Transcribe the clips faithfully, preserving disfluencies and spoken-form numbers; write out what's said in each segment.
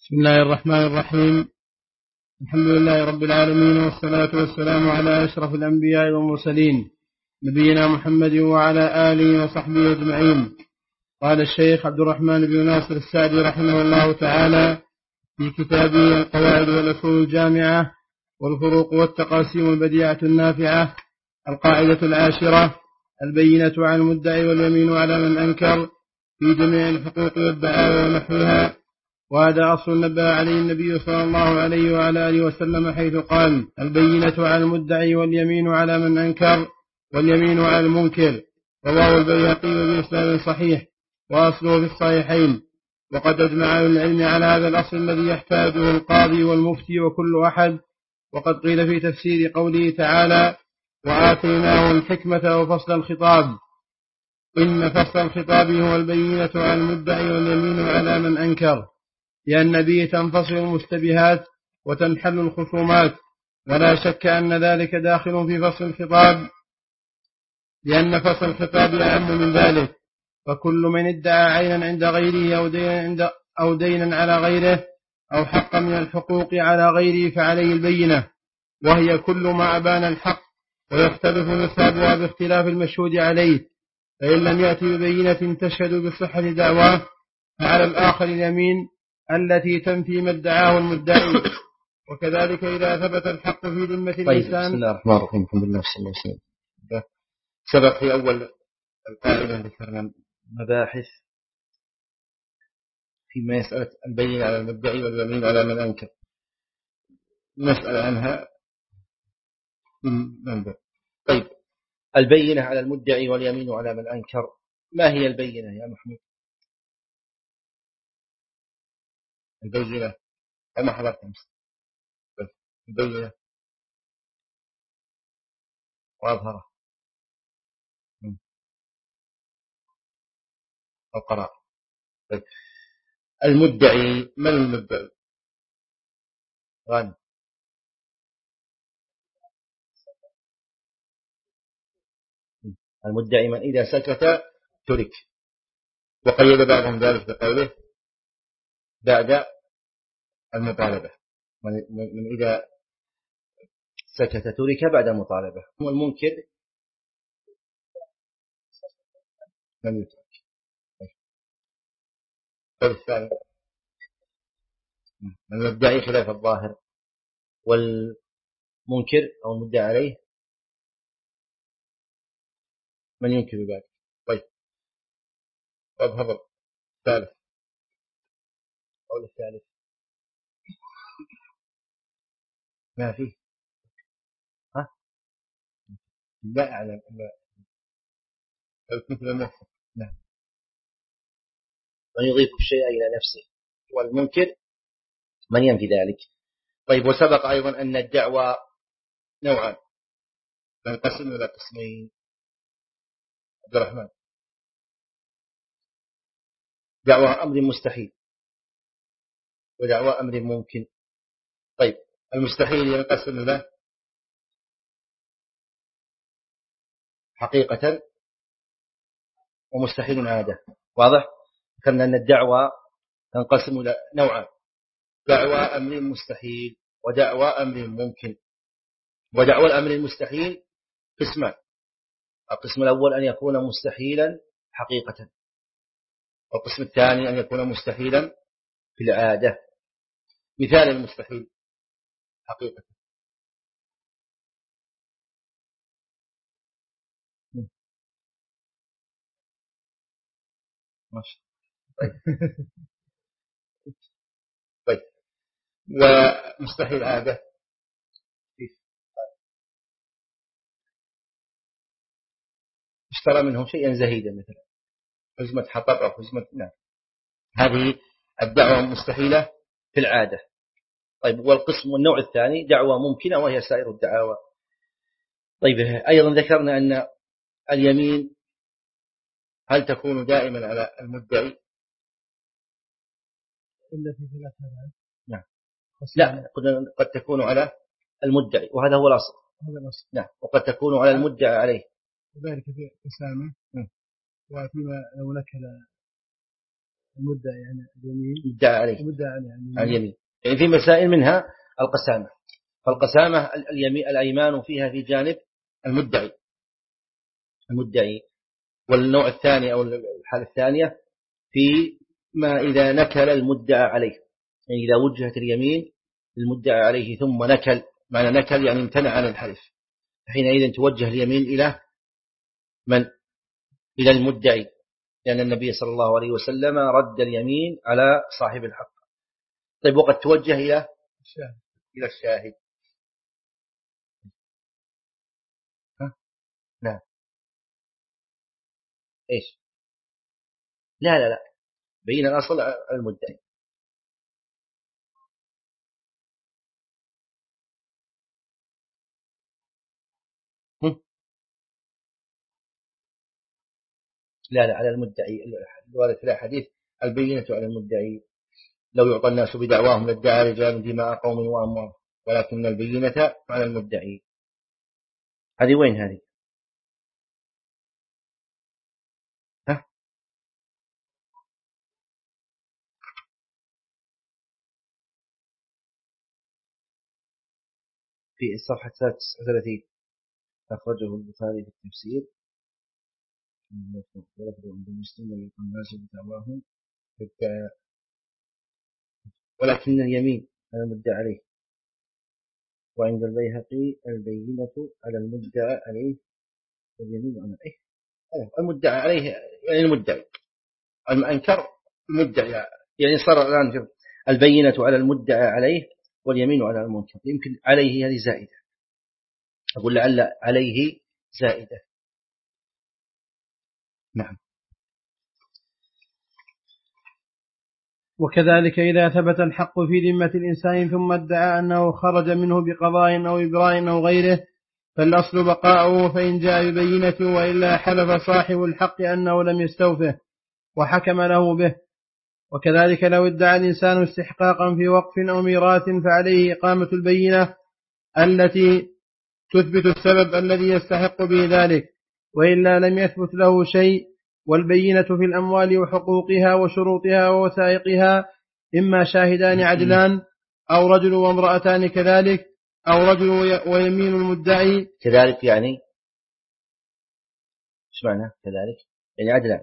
بسم الله الرحمن الرحيم. الحمد لله رب العالمين، والصلاة والسلام على أشرف الأنبياء والمرسلين نبينا محمد وعلى آله وصحبه أجمعين. قال الشيخ عبد الرحمن بن ناصر السعدي رحمه الله تعالى في كتابه القواعد والأصول الجامعة والفروق والتقاسيم البديعة النافعة: القاعدة العاشرة: البينة على المدعي واليمين على من أنكر في جميع الحقوق والدعاوى ونحوها. وهذا أصل نبه عليه النبي صلى الله عليه وعلى آله وسلم حيث قال: البينة على المدعي واليمين على من أنكر واليمين على المنكر. رواه البيهقي بإسناد صحيح وأصله في الصحيحين. وقد أجمع أهل العلم على هذا الأصل الذي يحتاجه القاضي والمفتي وكل أحد. وقد قيل في تفسير قوله تعالى: وآتيناه الحكمة وفصل الخطاب، إن فصل الخطاب هو البينة على المدعي واليمين على من أنكر، لأن به تنفصل المشتبهات وتنحل الخصومات، ولا شك أن ذلك داخل في فصل الخطاب، لأن فصل الخطاب أعم من ذلك. فكل من ادعى عينا عند غيره أو دينا, عند أو دينا على غيره أو حقا من الحقوق على غيره فعليه البينة، وهي كل ما أبان الحق، ويختلف نسابها باختلاف المشهود عليه. فإن لم يأتي ببينة تشهد بصحة دعواه فعلى الآخر اليمين التي تنفي ما ادعاه المدعي. وكذلك إذا ثبت الحق في ذمة طيب الإنسان. بسم الله الرحمن الرحيم. الحمد لله صلى الله عليه وسلم. سبق في أول القاعدة ذكرنا مباحث في مسألة البينة على المدعي واليمين على من أنكر. نسأل عنها من طيب البينة على المدعي واليمين على من أنكر، ما هي البينة يا محمود؟ البينة كما حضرت أمس. البينة وأظهره القرار. طيب المدعي، من المدعي؟ غاني. المدعي من إذا سكت ترك، وقيد بعضهم ذلك بقوله بعد المطالبة، من إذا سكت ترك بعد المطالبة. والمنكر لم يترك. فالثاني من يدعي خلاف الظاهر، والمنكر أو المدعي عليه من ينكر ذلك. طيب أظهر الثالث أو الثالث ما فيه ها لا أعلم مثل الموفق. نعم، من يضيف الشيء إلى نفسه، والمنكر من ينفي ذلك. طيب وسبق أيضا أن الدعوة نوعان، تنقسم إلى قسمين. عبد الرحمن، دعوة أمر مستحيل ودعوة أمر ممكن. طيب المستحيل ينقسم إلى حقيقة ومستحيل عادة. واضح؟ كان أن الدعوة تنقسم إلى نوعان: دعوة أمر مستحيل ودعوة أمر ممكن. ودعوة الأمر المستحيل قسمان: القسم الأول أن يكون مستحيلا حقيقة، والقسم الثاني أن يكون مستحيلا في العادة. مثال المستحيل حقيقة: ماشي. طيب. طيب ومستحيل عادة: اشترى منه شيئا زهيدا مثلا حزمة حطب أو حزمة نار، هذه الدعوة مستحيلة في العادة. طيب والقسم والنوع الثاني دعوة ممكنة وهي سائر الدعاوى. طيب أيضا ذكرنا أن اليمين هل تكون دائما على المدعي؟ إلا في ثلاث حالات. نعم. لا، قد تكون على المدعي وهذا هو الأصل. هذا الأصل. نعم. وقد تكون على المدعي عليه، وذلك في أسامة، وفيما لو نكل المدعي يعني اليمين مدعى عليه المدعى عليه عن اليمين. يعني في مسائل منها القسامة، فالقسامة اليمين الأيمان فيها في جانب المدعي المدعي والنوع الثاني أو الحالة الثانية في ما إذا نكل المدعى عليه، يعني إذا وجهت اليمين المدعى عليه ثم نكل، معنى نكل يعني امتنع عن الحلف، حينئذ توجه اليمين إلى من؟ إلى المدعي، لأن النبي صلى الله عليه وسلم رد اليمين على صاحب الحق. طيب وقد توجه إلى الشاهد. إلى الشاهد ها؟ نعم. إيش؟ لا لا لا بين الأصل المدعي. لا لا على المدعي، الوارد في الحديث البينة على المدعي. لو يعطى الناس بدعواهم لادعى رجال دماء قوم وأموال ولكن البينة على المدعي. هذه وين هذه؟ ها؟ في الصفحة تسعة وثلاثين أخرجه البخاري في التفسير ولكن عند مسلم لو يعطى الناس بدعواهم ولكن اليمين على المدعى عليه. وعند البيهقي البينة على المدعى عليه واليمين على إيه؟ المدعى عليه يعني المدعي، المنكر المدعي، يعني صار الآن البينة على المدعى عليه واليمين على المنكر. يمكن عليه هذه زائدة، أقول لعل عليه زائدة. نعم. وكذلك إذا ثبت الحق في ذمة الإنسان ثم ادعى أنه خرج منه بقضاء أو إبراء أو غيره فالأصل بقاؤه، فإن جاء ببينة وإلا حلف صاحب الحق أنه لم يستوفه وحكم له به. وكذلك لو ادعى الإنسان استحقاقا في وقف أو ميراث فعليه إقامة البينة التي تثبت السبب الذي يستحق به ذلك، وإلا لم يثبت له شيء. والبينة في الأموال وحقوقها وشروطها ووثائقها إما شاهدان عدلان أو رجل وامرأتان كذلك، أو رجل ويمين المدعي كذلك. يعني ايش معنى كذلك؟ يعني عدلان.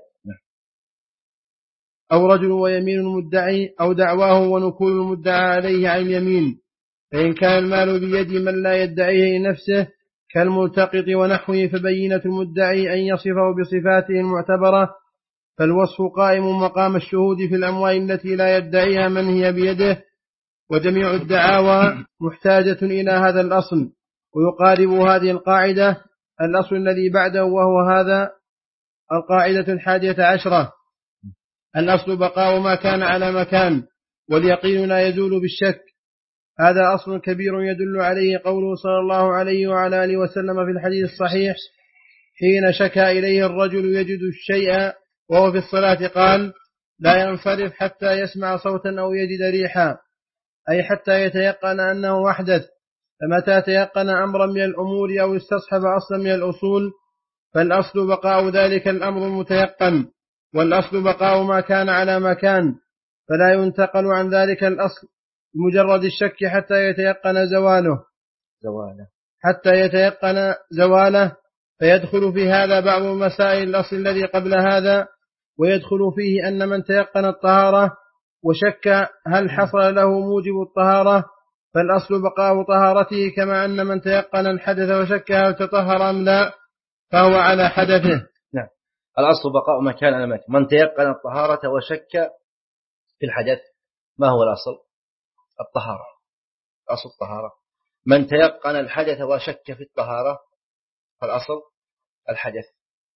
أو رجل ويمين المدعي أو دعواه ونكول المدعى عليه عن اليمين. فإن كان المال بيد من لا يدعيه لنفسه كالملتقط ونحوه فبينة المدعي أن يصفه بصفاته المعتبرة، فالوصف قائم مقام الشهود في الأموال التي لا يدعيها من هي بيده. وجميع الدعاوى محتاجة إلى هذا الأصل، ويقارب هذه القاعدة الأصل الذي بعده، وهو هذا القاعدة الحادية عشرة: الأصل بقاء ما كان على مكان، واليقين لا يزول بالشك. هذا أصل كبير يدل عليه قوله صلى الله عليه وعلى آله وسلم في الحديث الصحيح حين شكى إليه الرجل يجد الشيء وهو في الصلاة قال: لا ينصرف حتى يسمع صوتا أو يجد ريحا، أي حتى يتيقن أنه أحدث. فمتى تيقن أمرا من الأمور أو استصحب أصلا من الأصول فالأصل بقاء ذلك الأمر المتيقن، والأصل بقاء ما كان على مكان، فلا ينتقل عن ذلك الأصل بمجرد الشك حتى يتيقن زواله زواله حتى يتيقن زواله فيدخل في هذا بعض مسائل الأصل الذي قبل هذا، ويدخل فيه أن من تيقن الطهارة وشك هل حصل له موجب الطهارة فالأصل بقاء طهارته، كما أن من تيقن الحدث وشك هل تطهر أم لا فهو على حدثه. نعم. الأصل بقاء ما كان على مكان. من تيقن الطهارة وشك في الحدث، ما هو الأصل؟ الطهارة. أصل الطهارة. من تيقن الحدث وشك في الطهارة فالأصل الحدث.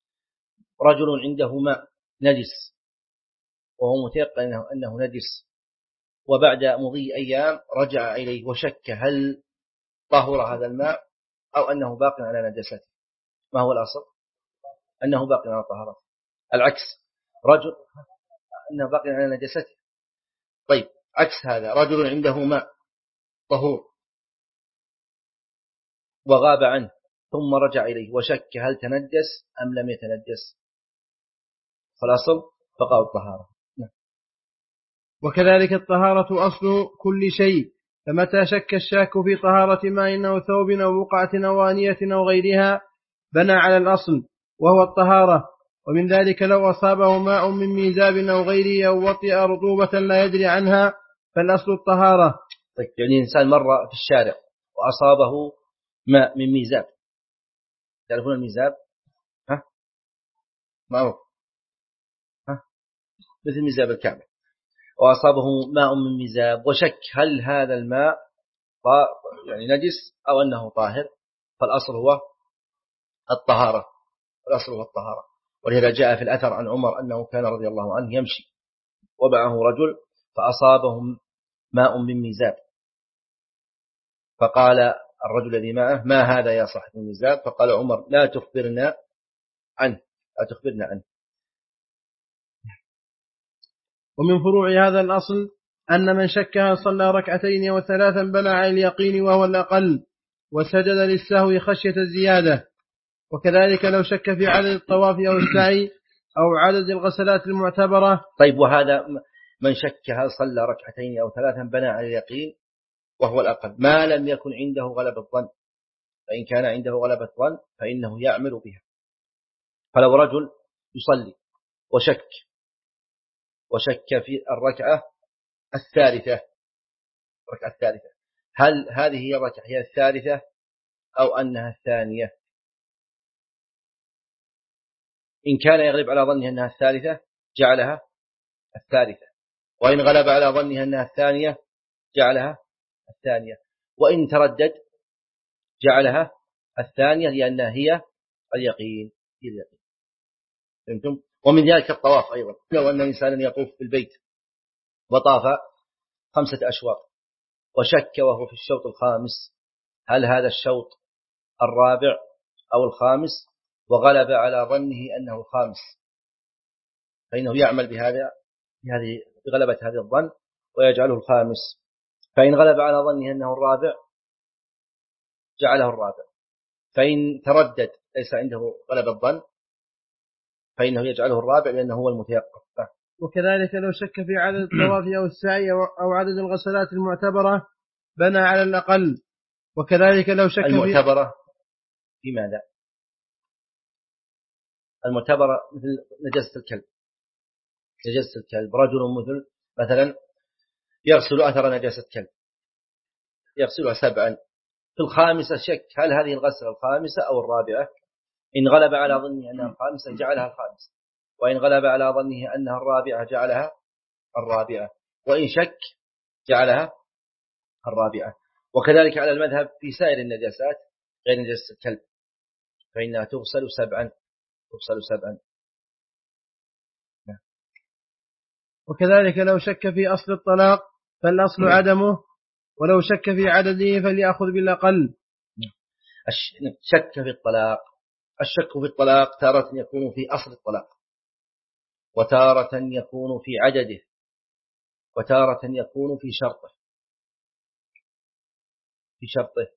رجل عنده ماء نجس وهو متيقن أنه نجس، وبعد مضي أيام رجع إليه وشك هل طهر هذا الماء أو أنه باق على نجسته، ما هو الأصل؟ أنه باق على طهارته. العكس، رجل أنه باق على نجسته. طيب عكس هذا، رجل عنده ماء طهور وغاب عنه ثم رجع إليه وشك هل تنجس أم لم يتنجس، فالأصل بقاء الطهارة. وكذلك الطهارة أصل كل شيء، فمتى شك الشاك في طهارة ماء أو ثوب أو بقعة أو آنية أو غيرها بنى على الأصل وهو الطهارة. ومن ذلك لو أصابه ماء من ميزاب أو غيره أو وطئ رطوبة لا يدري عنها فالأصل الطهارة. طيب يعني إنسان مر في الشارع وأصابه ماء من ميزاب، تعرفون الميزاب؟ ها؟ معروف، ها؟ مثل ميزاب الكعبة، وأصابه ماء من ميزاب وشك هل هذا الماء يعني نجس أو أنه طاهر، فالأصل هو الطهارة، الأصل هو الطهارة. ولهذا جاء في الأثر عن عمر أنه كان رضي الله عنه يمشي ومعه رجل فأصابه ماء من ميزاب، فقال الرجل الذي معه ما هذا يا صاحب الميزاب؟ فقال عمر لا تخبرنا عنه، لا تخبرنا عنه. ومن فروع هذا الأصل أن من شك صلى ركعتين وثلاثا بنى على اليقين وهو الأقل وسجد للسهو خشية الزيادة. وكذلك لو شك في عدد الطواف أو السعي أو عدد الغسلات المعتبرة. طيب وهذا من شك هل صلى ركعتين أو ثلاثا بنى على اليقين وهو الأقل ما لم يكن عنده غلبة الظن، فإن كان عنده غلبة الظن فإنه يعمل بها. فلو رجل يصلي وشك وشك في الركعة الثالثة، الركعة الثالثة هل هذه هي الركعة هي الثالثة أو أنها الثانية؟ إن كان يغلب على ظنه أنها الثالثة جعلها الثالثة، وإن غلب على ظنه أنها الثانية جعلها الثانية، وإن تردد جعلها الثانية لأنها هي اليقين، هي اليقين. فهمتم؟ ومن ذلك الطواف أيضا، لو أن إنسانا يطوف في البيت وطاف خمسة أشواط وشك وهو في الشوط الخامس هل هذا الشوط الرابع أو الخامس، وغلب على ظنه أنه الخامس، فإنه يعمل بهذا بهذه بغلبة هذا الظن ويجعله الخامس. فإن غلب على ظنه أنه الرابع جعله الرابع، فإن تردد ليس عنده غلبة الظن فإنه يجعله الرابع لأنه هو المتيقن. وكذلك لو شك في عدد الطواف أو السعي أو عدد الغسلات المعتبرة بنى على الأقل. وكذلك لو شك المعتبرة في ماذا؟ المعتبرة مثل نجاسة الكلب، نجاسة الكلب رجل مثل مثلا يغسل أثر نجاسة كلب يغسلها سبعا، في الخامسة شك هل هذه الغسلة الخامسة أو الرابعة، إن غلب على ظنه أنها الخامسة جعلها الخامسة، وإن غلب على ظنه أنها الرابعة جعلها الرابعة، وإن شك جعلها الرابعة. وكذلك على المذهب في سائر النجاسات غير نجاسة الكلب فإنها تغسل سبعا، تغسل سبعا. وكذلك لو شك في أصل الطلاق فالأصل عدمه، ولو شك في عدده فليأخذ بالأقل. شك في الطلاق، الشك في الطلاق تارة يكون في أصل الطلاق، وتارة يكون في عدده، وتارة يكون في شرطه، في شرطه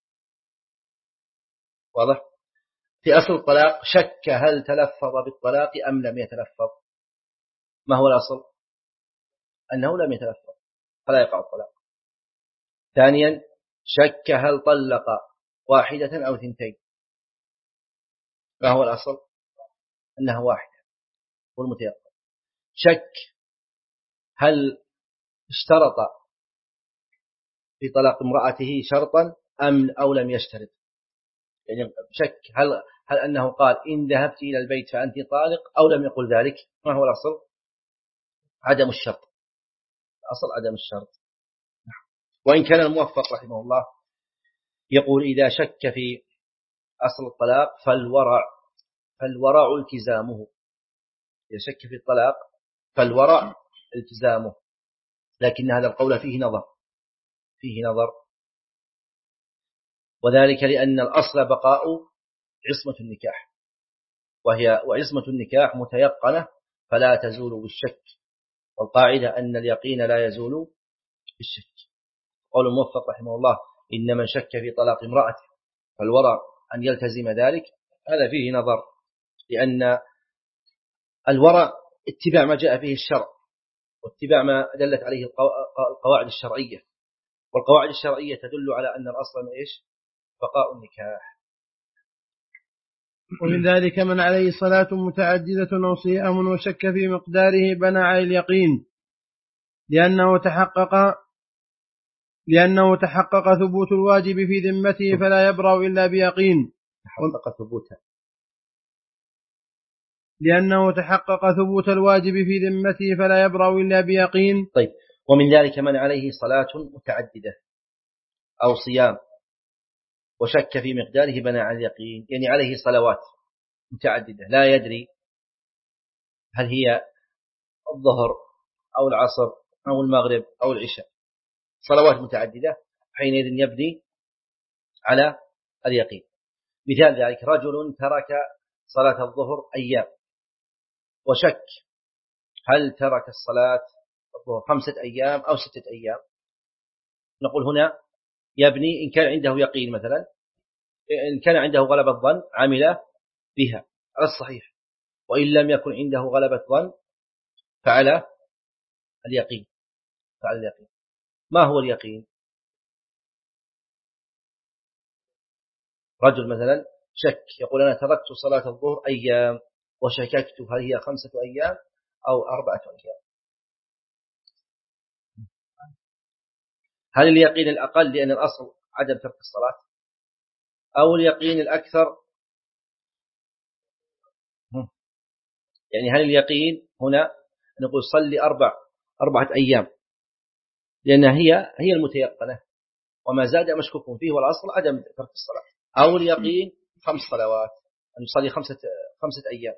واضح؟ في أصل الطلاق شك هل تلفظ بالطلاق أم لم يتلفظ، ما هو الأصل؟ أنه لم يتلفظ فلا يقع الطلاق. ثانيا شك هل طلق واحدة أو ثنتين، ما هو الأصل؟ أنها واحدة والمتيقن. شك هل اشترط في طلاق امرأته شرطا أم أو لم يشترط، يعني شك هل هل أنه قال إن ذهبت إلى البيت فأنت طالق أو لم يقل ذلك، ما هو الأصل؟ عدم الشرط، الأصل عدم الشرط. وإن كان الموفق رحمه الله يقول إذا شك في أصل الطلاق فالورع، فالورع التزامه، إذا شك في الطلاق فالورع التزامه، لكن هذا القول فيه نظر، فيه نظر، وذلك لأن الأصل بقاء عصمة النكاح، وهي وعصمة النكاح متيقنة فلا تزول بالشك، والقاعدة أن اليقين لا يزول بالشك. قول الموفق رحمه الله إن من شك في طلاق امرأته فالورع أن يلتزم ذلك، هذا فيه نظر، لأن الورع اتباع ما جاء فيه الشرع واتباع ما دلت عليه القواعد الشرعية، والقواعد الشرعية تدل على أن الأصل من إيش؟ بقاء النكاح. ومن ذلك من عليه صلاة متعددة أو صيام وشك في مقداره بنى على اليقين لأنه تحقق لأنه تحقق ثبوت الواجب في ذمته فلا يبرأ إلا بيقين. تحقق ثبوته لأنه تحقق ثبوت الواجب في ذمته فلا يبرأ إلا بيقين. طيب، ومن ذلك من عليه صلاة متعددة أو صيام وشك في مقداره بنى على اليقين، يعني عليه صلوات متعددة لا يدري هل هي الظهر أو العصر أو المغرب أو العشاء، صلوات متعددة، حينئذ يبني على اليقين. مثال ذلك رجل ترك صلاة الظهر أيام وشك هل ترك الصلاة الظهر خمسة أيام أو ستة أيام، نقول هنا يبني إن كان عنده يقين مثلا، إن كان عنده غلبة ظن عمل بها على الصحيح، وإن لم يكن عنده غلبة ظن فعلى اليقين. فعلى اليقين. ما هو اليقين؟ رجل مثلا شك يقول أنا تركت صلاة الظهر أيام وشككت هل هي خمسة أيام أو أربعة أيام، هل اليقين الأقل لأن الأصل عدم ترك الصلاة، أو اليقين الأكثر؟ يعني هل اليقين هنا نقول صلي أربع أربعة أيام لأن هي هي المتيقنة وما زاد مشكوك فيه والأصل عدم ترك الصلاة، أو اليقين خمس صلوات أن يصلي خمسة خمسة أيام.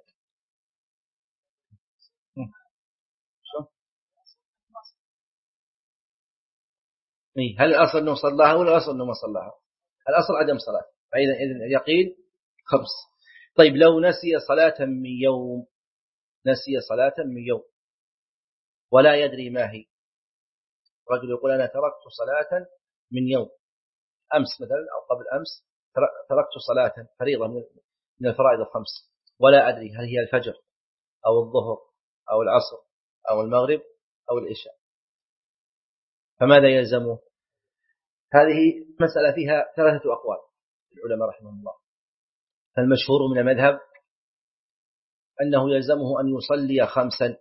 هل الأصل أنه صلاها ولا الأصل أنه ما صلاها؟ الأصل عدم صلاة، فإذا إذن اليقين خمس. طيب لو نسي صلاة من يوم، نسي صلاة من يوم ولا يدري ما هي، رجل يقول أنا تركت صلاة من يوم أمس مثلا أو قبل أمس، تركت صلاة فريضة من الفرائض الخمس ولا أدري هل هي الفجر أو الظهر أو العصر أو المغرب أو العشاء، فماذا يلزمه؟ هذه مسألة فيها ثلاثة أقوال العلماء رحمهم الله. فالمشهور من المذهب أنه يلزمه أن يصلي خمسا،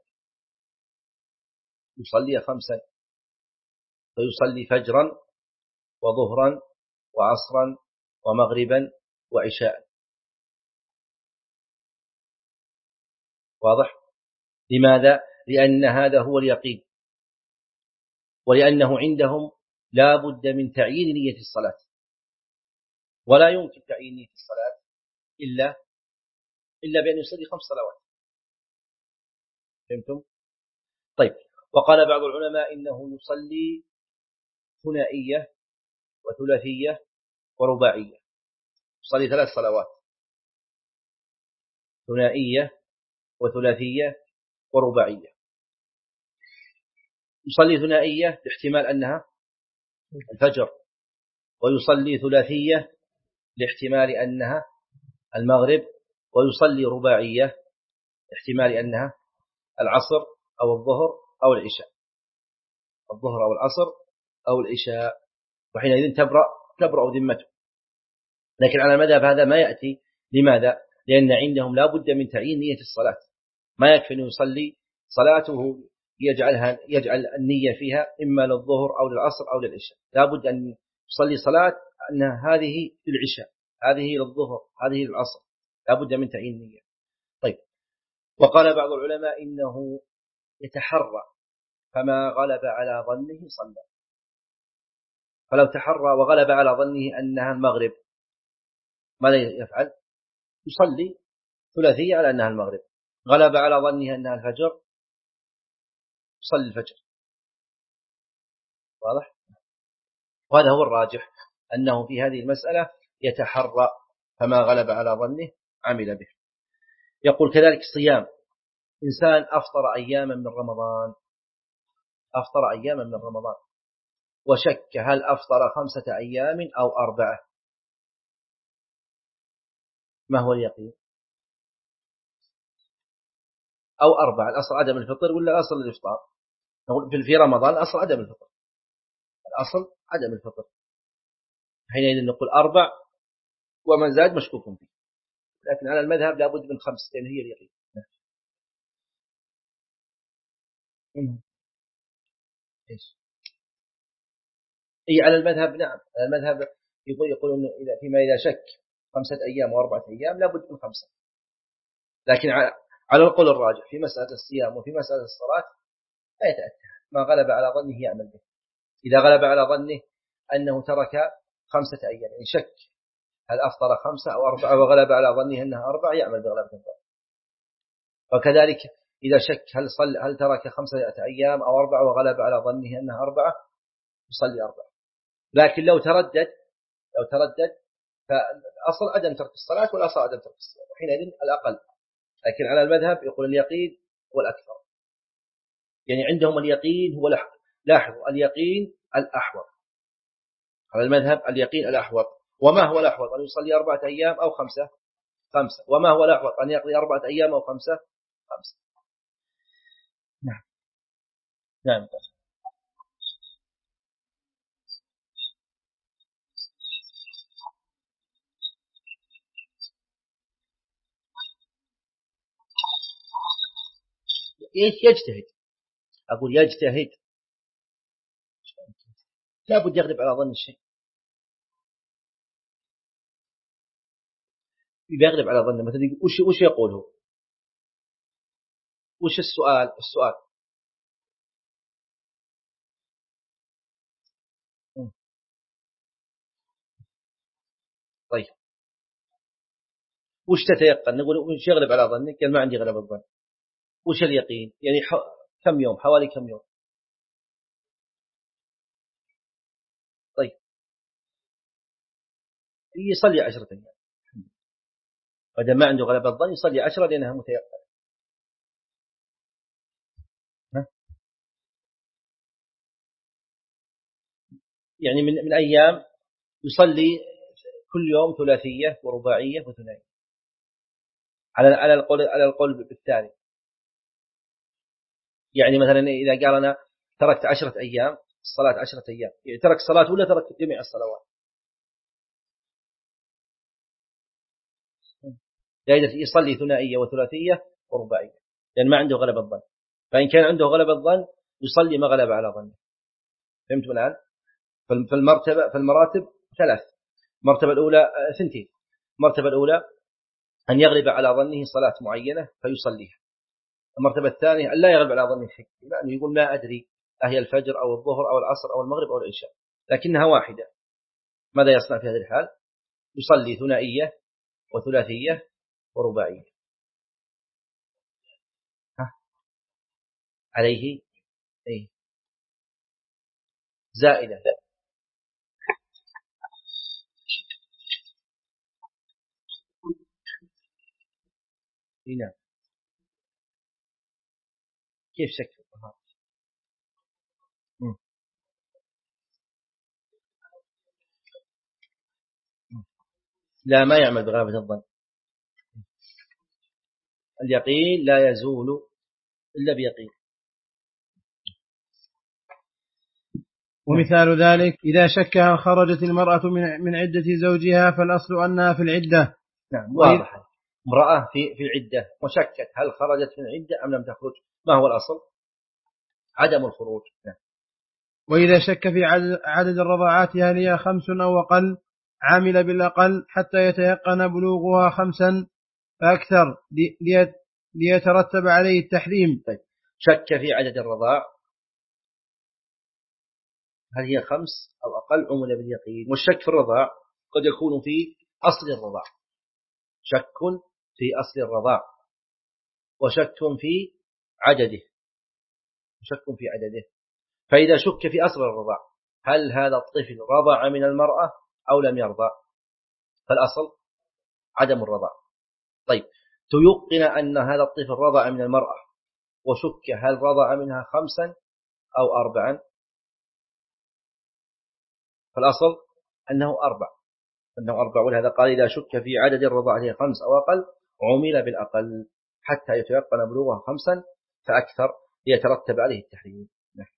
يصلي خمسا فيصلي فجرا وظهرا وعصرا ومغربا وعشاء. واضح؟ لماذا؟ لأن هذا هو اليقين، ولأنه عندهم لا بد من تعيين نية الصلاة، ولا يمكن تعيين نية الصلاة إلا إلا بأن يصلي خمس صلوات. فهمتم؟ طيب، وقال بعض العلماء إنه يصلي ثنائية وثلاثية ورباعية، يصلي ثلاث صلوات ثنائية وثلاثية ورباعية. يصلي ثنائية لاحتمال أنها الفجر، ويصلي ثلاثية لاحتمال أنها المغرب، ويصلي رباعية لاحتمال أنها العصر أو الظهر أو العشاء، الظهر أو العصر أو العشاء، وحينئذ تبرأ تبرأ ذمته. لكن على المذهب هذا ما يأتي. لماذا؟ لأن عندهم لا بد من تعيين نية الصلاة، ما يكفي أن يصلي صلاته يجعلها يجعل النية فيها إما للظهر أو للعصر أو للعشاء، لا بد أن يصلي صلاة أن هذه للعشاء، هذه للظهر، هذه للعصر، لا بد من تعيين نية. طيب، وقال بعض العلماء إنه يتحرى فما غلب على ظنه صلى، فلو تحرى وغلب على ظنه أنها المغرب ماذا يفعل؟ يصلي ثلاثية على أنها المغرب، غلب على ظنه أنها الفجر يصلي الفجر. واضح؟ وهذا هو الراجح، أنه في هذه المسألة يتحرى فما غلب على ظنه عمل به. يقول كذلك الصيام، إنسان أفطر أياما من رمضان، أفطر أياما من رمضان وشك هل أفطر خمسة أيام أو أربعة، ما هو اليقين؟ أو أربعة، الأصل عدم الفطر ولا الأصل الإفطار؟ نقول في رمضان الأصل عدم الفطر، الأصل عدم الفطر، حينئذ نقول أربع ومن زاد مشكوك فيه، لكن على المذهب لابد من خمس لأن هي اليقين. إيش؟ إيه على المذهب نعم، على المذهب يقول يقولون إذا فيما إذا شك خمسة أيام وأربعة أيام لابد من خمسة، لكن على القول الراجح في مسألة الصيام وفي مسألة الصلاة لا يتأتى، ما غلب على ظنه يعمل به. إذا غلب على ظنه أنه ترك خمسة أيام يعني شك هل أفطر خمسة أو أربعة وغلب على ظنه أنها أربعة يعمل بغلبة الظن. وكذلك إذا شك هل صل هل ترك خمسة أيام أو أربعة وغلب على ظنه أنها أربعة يصلي أربعة. لكن لو تردد لو تردد فالأصل عدم ترك الصلاة والأصل عدم ترك الصلاة، وحينئذ الأقل. لكن على المذهب يقول اليقين هو الأكثر، يعني عندهم اليقين هو الأحوط. لاحظوا اليقين الأحوط على المذهب، اليقين الأحوط. وما هو الأحوط؟ أن يصلي أربعة أيام أو خمسة خمسة. وما هو الأحوط؟ أن يقضي أربعة أيام أو خمسة خمسة. نعم نعم. يجتهد، أقول يجتهد، لا بد يغلب على ظن الشيء، يغلب على ظنه. مثلا وش وش يقول هو؟ وش السؤال؟ السؤال طيب وش تتيقن؟ نقول وش يغلب على ظنك؟ قال ما عندي غلب الظن. وش اليقين؟ يعني ح... كم يوم؟ حوالي كم يوم؟ طيب يصلي عشرة أيام، وإذا ما عنده غلب الظن يصلي عشرة لأنها متيقنة. يعني من من أيام يصلي كل يوم ثلاثية ورباعية وثنائية على على القول على القول بالثاني. يعني مثلا إذا قال أنا تركت عشرة أيام الصلاة عشرة أيام، يعني ترك صلاة ولا ترك جميع الصلوات؟ يعني يصلي ثنائية وثلاثية ورباعية لأن ما عنده غلب الظن. فإن كان عنده غلب الظن يصلي ما غلب على ظنه. فهمتم الآن؟ في المرتبة في المراتب ثلاث. المرتبة الأولى ثنتين. المرتبة الأولى أن يغلب على ظنه صلاة معينة فيصليها. المرتبة الثانية أن لا يغلب على ظنه شيء، يعني يقول ما أدري أهي الفجر أو الظهر أو العصر أو المغرب أو العشاء لكنها واحدة. ماذا يصنع في هذه الحال؟ يصلي ثنائية وثلاثية ورباعية. ها؟ عليه أي زائدة. نعم. كيف شك؟ لا ما يعمل بغلبة الظن. اليقين لا يزول إلا بيقين. ومثال ذلك إذا شك هل خرجت المرأة من عدة زوجها فالأصل أنها في العدة. نعم واضح. امرأة في في العدة وشكت هل خرجت من العدة أم لم تخرج، ما هو الأصل؟ عدم الخروج. نعم. وإذا شك في عدد الرضاعات هل هي خمس أو أقل عامل بالأقل حتى يتيقن بلوغها خمسا فأكثر ليترتب عليه التحريم. طيب. شك في عدد الرضاع هل هي خمس أو أقل عمل باليقين. والشك في الرضاع قد يكون في أصل الرضاع، شك في أصل الرضاع وشك في عدده وشك في عدده. فإذا شك في أصل الرضاع هل هذا الطفل رضع من المرأة أو لم يرضع، فالأصل عدم الرضاع. طيب تيقن أن هذا الطفل رضع من المرأة وشك هل رضع منها خمسا أو أربعا، فالأصل أنه أربع أنه أربع ولهذا قال إذا شك في عدد الرضاع هي خمس أو أقل عمل بالأقل حتى يتيقن بلوغها خمسا فأكثر ليترتب عليه التحريم.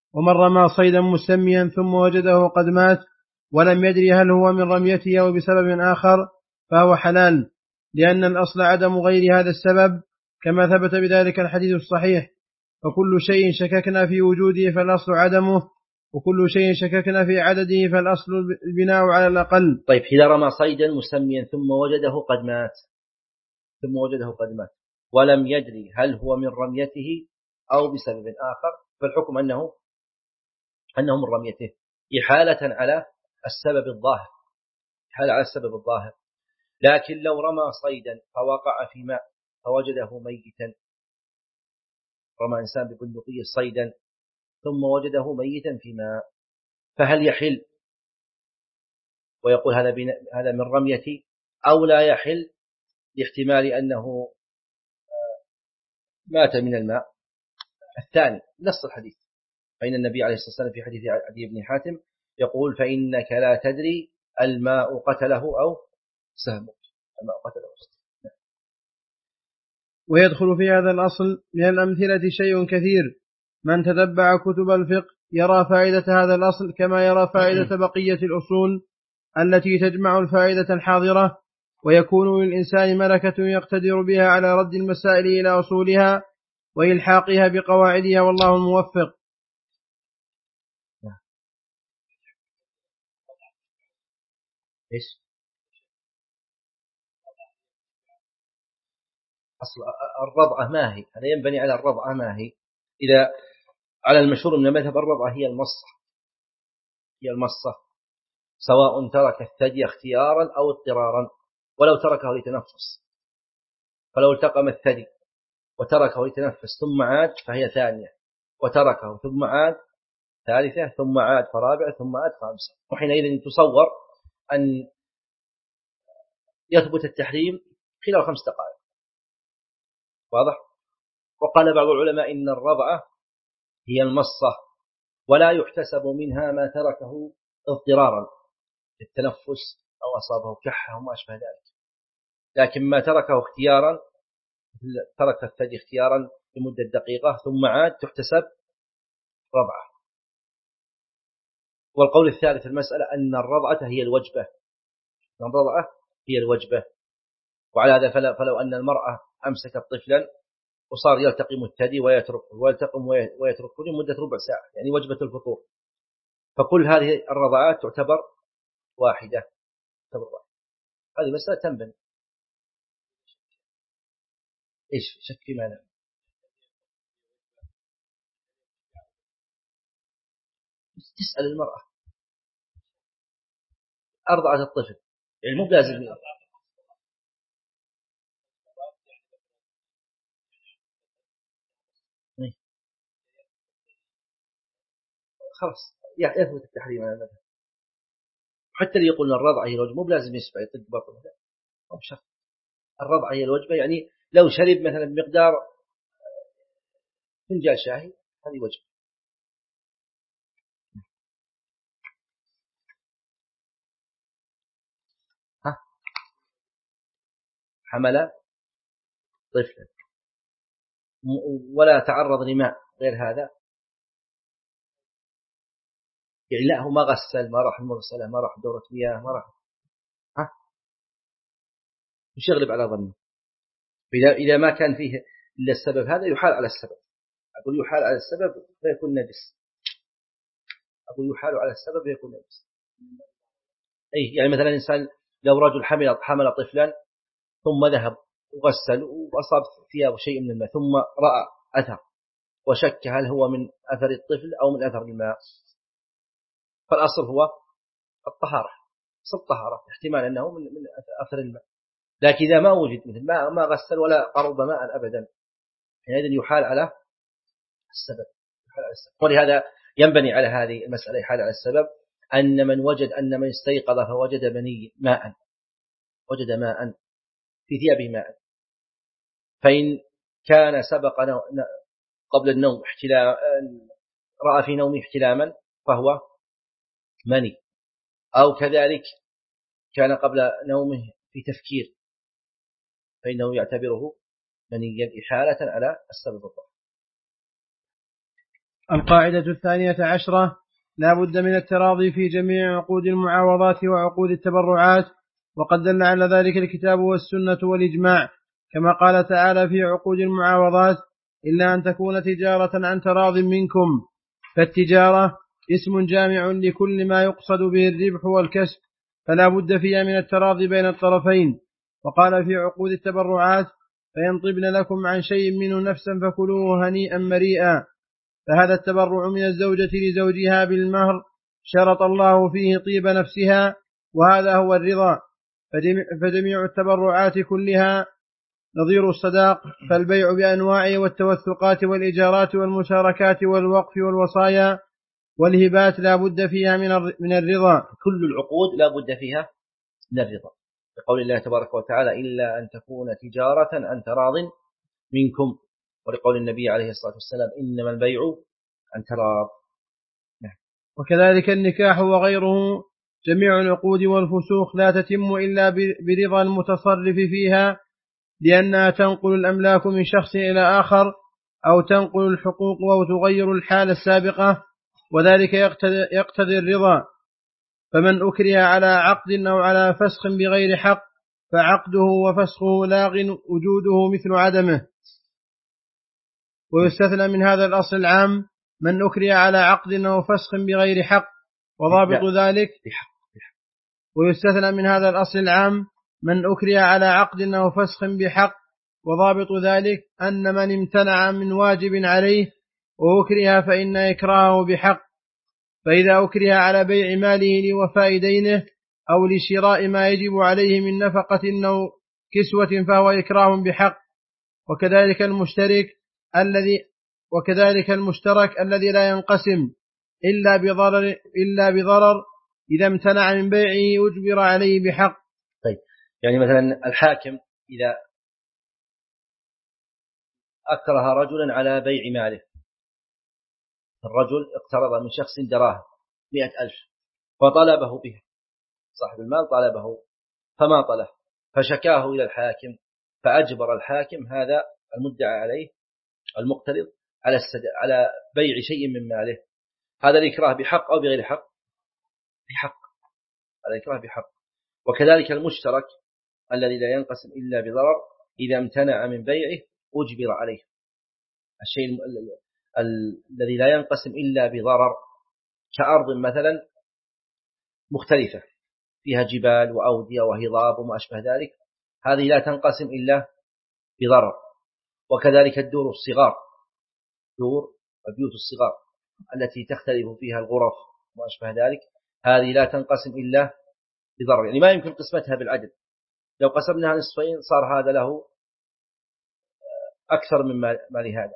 ومن رمى صيدا مسميا ثم وجده قد مات ولم يدري هل هو من رميته أو بسبب آخر فهو حلال، لأن الأصل عدم غير هذا السبب كما ثبت بذلك الحديث الصحيح: فكل شيء شككنا في وجوده فالأصل عدمه، وكل شيء شككنا في عدده فالأصل البناء على الأقل. طيب إذا رمى صيدا مسميا ثم وجده قد مات ثم وجده قد مات ولم يدري هل هو من رميته أو بسبب آخر، فالحكم أنه أنه من رميته إحالة على السبب الظاهر إحالة على السبب الظاهر. لكن لو رمى صيدا فوقع في ماء فوجده ميتا، رمى إنسان ببندقية صيدا ثم وجده ميتا في ماء، فهل يحل ويقول هذا هذا من رميتي أو لا يحل لاحتمال أنه مات من الماء؟ الثاني نص الحديث، فإن النبي عليه الصلاة والسلام في حديث عدي بن حاتم يقول: فإنك لا تدري الماء قتله أو سهمك، الماء قتله أو سهمك. ويدخل في هذا الأصل من الأمثلة شيء كثير. من تتبع كتب الفقه يرى فائدة هذا الأصل كما يرى فائدة بقية الأصول التي تجمع الفائدة الحاضرة، ويكون للإنسان ملكة يقتدر بها على رد المسائل إلى أصولها وإلحاقها بقواعدها، والله الموفق. إيش؟ أصل الرضعة ما هي؟ هذا ينبني على الرضعة ما هي؟ إذا على المشهور من المذهب الرضعة هي المصة، هي المصة سواء ترك الثدي اختيارا أو اضطرارا، ولو تركه لتنفس، فلو التقم الثدي وتركه لتنفس ثم عاد فهي ثانية، وتركه ثم عاد ثالثة، ثم عاد فرابعة، ثم عاد خامسة، وحينئذ تصور أن يثبت التحريم خلال خمس دقائق. واضح؟ وقال بعض العلماء إن الرضعة هي المصة، ولا يحتسب منها ما تركه اضطرارا للتنفس أو أصابه كحة وما أشبه ذلك، لكن ما تركه اختيارا، ترك الثدي اختيارا لمدة دقيقة ثم عاد، تحتسب رضعة. والقول الثالث في المسألة أن الرضعة هي الوجبة، الرضعة هي الوجبة. وعلى هذا فلو أن المرأة أمسكت طفلا وصار يلتقم الثدي ويتركه ويلتقم ويتركه لمدة ربع ساعة، يعني وجبة الفطور، فكل هذه الرضعات تعتبر واحدة، تعتبر واحدة. هذه مسألة تنبني. إيش شك في معنى؟ تسأل المرأة أرضعت الطفل، يعني مو لازم خلاص يثبت التحريم على المذهب. حتى اللي يقول الرضعة هي الوجبة مو بلازم يشبع يطق بطنه، لا مو بشرط. الرضعة هي الوجبة، يعني لو شرب مثلا بمقدار فنجان شاهي هذه وجبة. ها حمل طفلا ولا تعرض لماء غير هذا، يعني لا هو ما غسل، ما راح المغسلة، ما راح دورة مياه، ما راح، ها مش يغلب على ظنه. إذا إذا ما كان فيه إلا السبب هذا يحال على السبب. أقول يحال على السبب فيكون نجس، أقول يحال على السبب فيكون نجس. أي يعني مثلا إنسان لو رجل حمل حمل طفلا ثم ذهب وغسل وأصاب ثيابه شيء من الماء ثم رأى أثر وشك هل هو من أثر الطفل أو من أثر الماء، فالأصل هو الطهارة، أصل الطهارة، احتمال أنه من من أثر الماء. لكن إذا ما وجد مثل ما ما غسل ولا قرب ماء أبدا، حينئذ يحال على السبب، يحال على السبب. ولهذا ينبني على هذه المسألة يحال على السبب أن من وجد أن من استيقظ فوجد مني ماء، وجد ماء في ثيابه ماء، فإن كان سبق قبل النوم احتلام، رأى في نومه احتلاما فهو مني، أو كذلك كان قبل نومه في تفكير فإنه يعتبره منيا إحالة على السبب الظاهر. القاعدة الثانية عشرة: لا بد من التراضي في جميع عقود المعاوضات وعقود التبرعات، وقد دل على ذلك الكتاب والسنة والإجماع، كما قال تعالى في عقود المعاوضات: إلا أن تكون تجارة عن تراض منكم. فالتجارة اسم جامع لكل ما يقصد به الربح والكسب، فلا بد فيها من التراضي بين الطرفين. وقال في عقود التبرعات: فإن طبن لكم عن شيء منه نفسا فكلوه هنيئا مريئا. فهذا التبرع من الزوجة لزوجها بالمهر شرط الله فيه طيب نفسها، وهذا هو الرضا. فجميع التبرعات كلها نظير الصداق، فالبيع بأنواعه والتوثقات والإجارات والمشاركات والوقف والوصايا والهبات لا بد فيها من الرضا. كل العقود لا بد فيها من الرضا، لقول الله تبارك وتعالى: إلا أن تكون تجارة عن تراض منكم، ولقول النبي عليه الصلاة والسلام: إنما البيع عن تراض. وكذلك النكاح وغيره، جميع العقود والفسوق لا تتم إلا برضا المتصرف فيها، لأنها تنقل الأملاك من شخص إلى آخر، أو تنقل الحقوق أو تغير الحالة السابقة، وذلك يقتضي الرضا. فمن أكره على عقد أو على فسخ بغير حق فعقده وفسخه لاغ وجوده مثل عدمه. ويستثنى من هذا الأصل العام من أكره على عقد أو فسخ بغير حق، وضابط ذلك ويستثنى من هذا الأصل العام من أكره على عقد أو فسخ بحق، وضابط ذلك أن من امتنع من واجب عليه وأكره فإن إكراهه بحق. فإذا أكره على بيع ماله لوفاء دينه أو لشراء ما يجب عليه من نفقة أو كسوة فهو إكراه بحق. وكذلك المشترك الذي وكذلك المشترك الذي لا ينقسم إلا بضرر إلا بضرر إذا امتنع من بيعه أجبر عليه بحق. طيب، يعني مثلا الحاكم إذا أكره رجلا على بيع ماله، الرجل اقترض من شخص دراهم مئة ألف فطلبه بها، صاحب المال طلبه فما طلب، فشكاه إلى الحاكم، فأجبر الحاكم هذا المدعى عليه المقترض على السد... على بيع شيء من ماله. هذا الإكراه بحق أو بغير حق؟ بحق، هذا الإكراه بحق. وكذلك المشترك الذي لا ينقسم إلا بضرر إذا امتنع من بيعه أجبر عليه. الشيء ال... ال... الذي لا ينقسم إلا بضرر كأرض مثلا مختلفة فيها جبال وأودية وهضاب وما أشبه ذلك، هذه لا تنقسم إلا بضرر. وكذلك الدور الصغار، دور البيوت الصغار التي تختلف فيها الغرف وما أشبه ذلك، هذه لا تنقسم إلا بضرر، يعني ما يمكن قسمتها بالعدل. لو قسمناها نصفين صار هذا له أكثر من ما لهذا.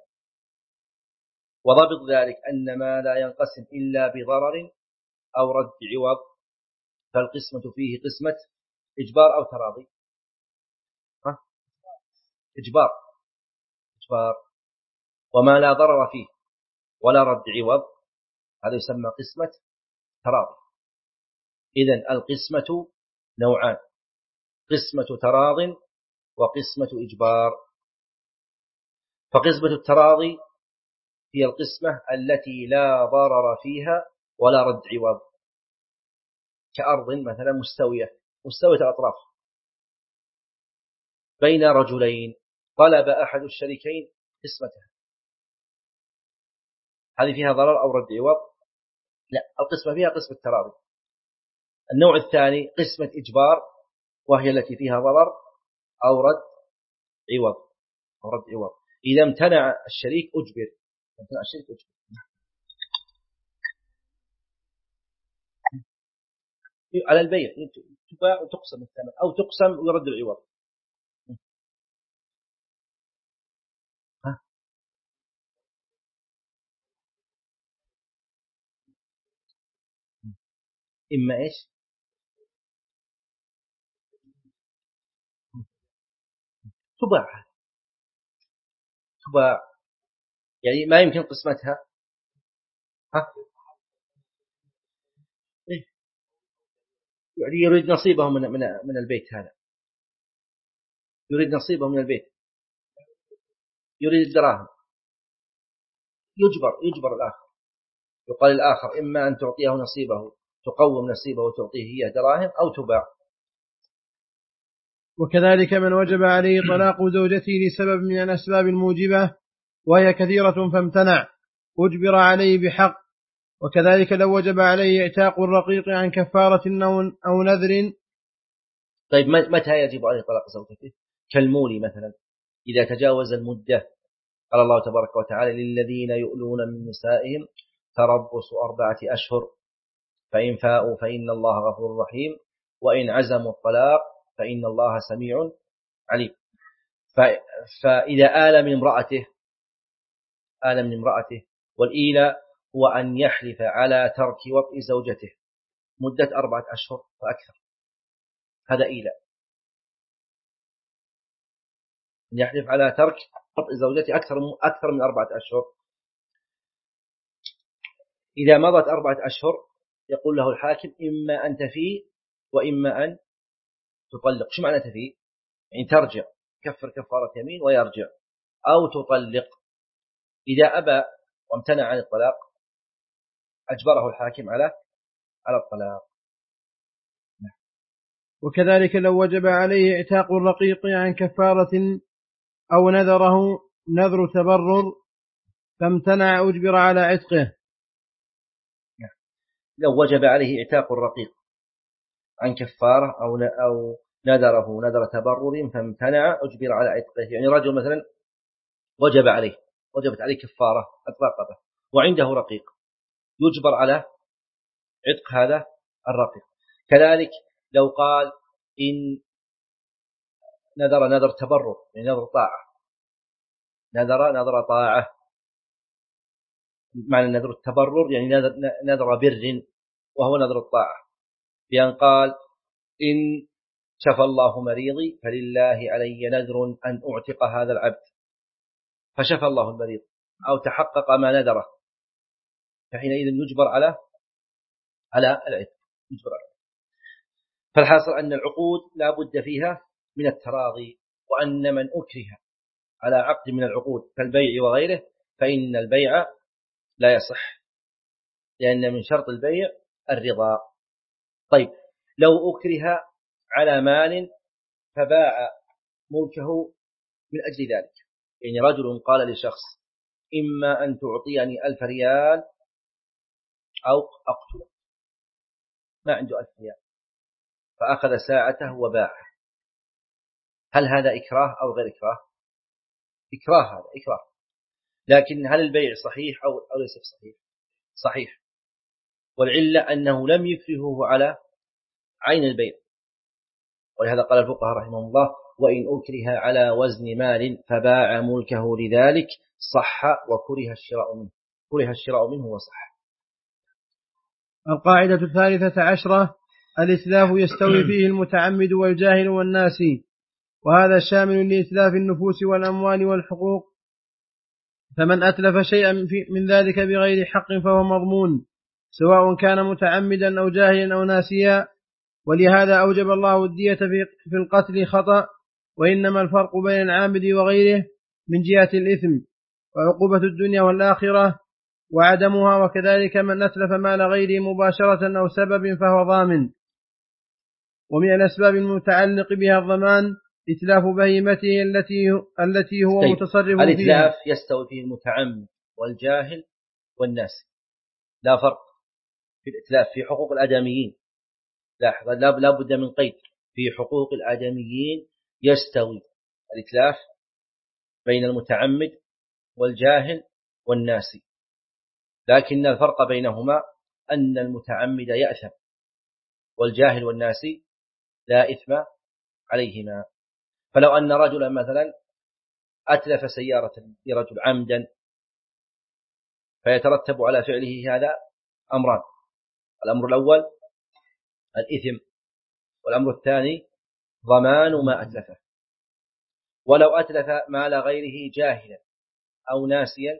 وضبط ذلك أن ما لا ينقسم إلا بضرر أو رد عوض فالقسمة فيه قسمة إجبار أو تراضي. ها؟ إجبار إجبار. وما لا ضرر فيه ولا رد عوض هذا يسمى قسمة تراضي. إذن القسمة نوعان: قسمة تراض وقسمة إجبار. فقسمة التراضي هي القسمة التي لا ضرر فيها ولا رد عوض، كأرض مثلا مستوية مستوية الأطراف بين رجلين، طلب أحد الشريكين قسمتها، هذه فيها ضرر أو رد عوض؟ لا، القسمة فيها قسمة تراضي. النوع الثاني قسمة إجبار، وهي التي فيها ضرر أو رد عوض أو رد عوض. إذا امتنع الشريك أجبر، امتنع الشريك أجبر. على البيع تباع وتقسم الثمن أو تقسم ويرد العوض. ها؟ إما إيش؟ تباع تباع يعني ما يمكن قسمتها. ها؟ إيه؟ يعني يريد نصيبه من من من البيت، هذا يريد نصيبه من البيت، يريد الدراهم، يجبر يجبر الآخر يقال الآخر إما أن تعطيه نصيبه، تقوم نصيبه وتعطيه هي دراهم، أو تباع. وكذلك من وجب عليه طلاق زوجته لسبب من الأسباب الموجبة وهي كثيرة فامتنع أجبر عليه بحق. وكذلك لو وجب عليه اعتاق الرقيق عن كفارة أو نذر. طيب متى يجب عليه طلاق زوجته؟ كالمولي مثلا إذا تجاوز المدة، قال الله تبارك وتعالى للذين يؤلون من نسائهم تربص أربعة أشهر فإن فاءوا فإن الله غفور رحيم وإن عزموا الطلاق فإن الله سميع عليم. فإذا آل من امرأته آل من امرأته والإيلاء هو أن يحلف على ترك وطئ زوجته مدة أربعة أشهر فأكثر، هذا إيلاء، أن يحلف على ترك وطئ زوجته أكثر أكثر من أربعة أشهر. إذا مضت أربعة أشهر يقول له الحاكم إما أن تفي وإما أن تطلق. شو معنى تفي؟ يعني ترجع، كفر كفارة يمين ويرجع، أو تطلق. إذا أبى وامتنع عن الطلاق أجبره الحاكم على على الطلاق. وكذلك لو وجب عليه اعتاق الرقيق عن كفارة أو نذره نذر تبرر فامتنع أجبر على عتقه. لو وجب عليه اعتاق الرقيق عن كفارة أو أو نذره نذر تبرر فامتنع أجبر على عتقه. يعني رجل مثلا وجب عليه وجبت عليه كفارة الرقبة وعنده رقيق، يجبر على عتق هذا الرقيق. كذلك لو قال إن نذر نذر تبرر يعني نذر طاعة، نذر نذر طاعة، معنى نذر التبرر يعني نذر نذر بر وهو نذر الطاعة، بأن قال إن شفى الله مريضي فلله علي نذر أن أعتق هذا العبد، فشفى الله المريض أو تحقق ما نذره، فحينئذ يجبر على على العتق، يجبر على. فالحاصل أن العقود لا بد فيها من التراضي، وأن من أكره على عقد من العقود كالبيع وغيره فإن البيع لا يصح، لأن من شرط البيع الرضا. طيب لو أكره على مال فباع ملكه من أجل ذلك، يعني رجل قال لشخص إما أن تعطيني ألف ريال أو أقتلك، ما عنده ألف ريال فأخذ ساعته وباعه، هل هذا إكراه أو غير إكراه؟ إكراه، هذا إكراه. لكن هل البيع صحيح أو أو ليس صحيح؟ صحيح، والعلة أنه لم يكرهه على عين البيع، ولهذا قال الفقهاء رحمه الله وإن أكره على وزن مال فباع ملكه لذلك صح وكره الشراء منه، كره الشراء منه وصح. القاعدة الثالثة عشرة الإتلاف يستوي فيه المتعمد والجاهل والناسي، وهذا شامل لإتلاف النفوس والأموال والحقوق، فمن أتلف شيئا من ذلك بغير حق فهو مضمون سواء كان متعمدا أو جاهلا أو ناسيا. ولهذا أوجب الله الدية في القتل خطأ، وإنما الفرق بين العامد وغيره من جهة الإثم وعقوبة الدنيا والآخرة وعدمها. وكذلك من أتلف مال غيره مباشرة أو سبب فهو ضامن. ومن الأسباب المتعلق بها الضمان إتلاف بهيمته التي التي هو متصرف فيها. الإتلاف يستوي فيه المتعمد والجاهل والناس، لا فرق في الإتلاف في حقوق الآدميين. لاحظ لا بد من قيد، في حقوق الآدميين يستوي الإتلاف بين المتعمد والجاهل والناسي، لكن الفرق بينهما أن المتعمد يأثم والجاهل والناسي لا إثم عليهما. فلو أن رجلا مثلا أتلف سيارة لرجل عمدا فيترتب على فعله هذا أمران: الأمر الأول الإثم، والأمر الثاني ضمان ما أتلفه. ولو أتلف مال غيره جاهلا أو ناسيا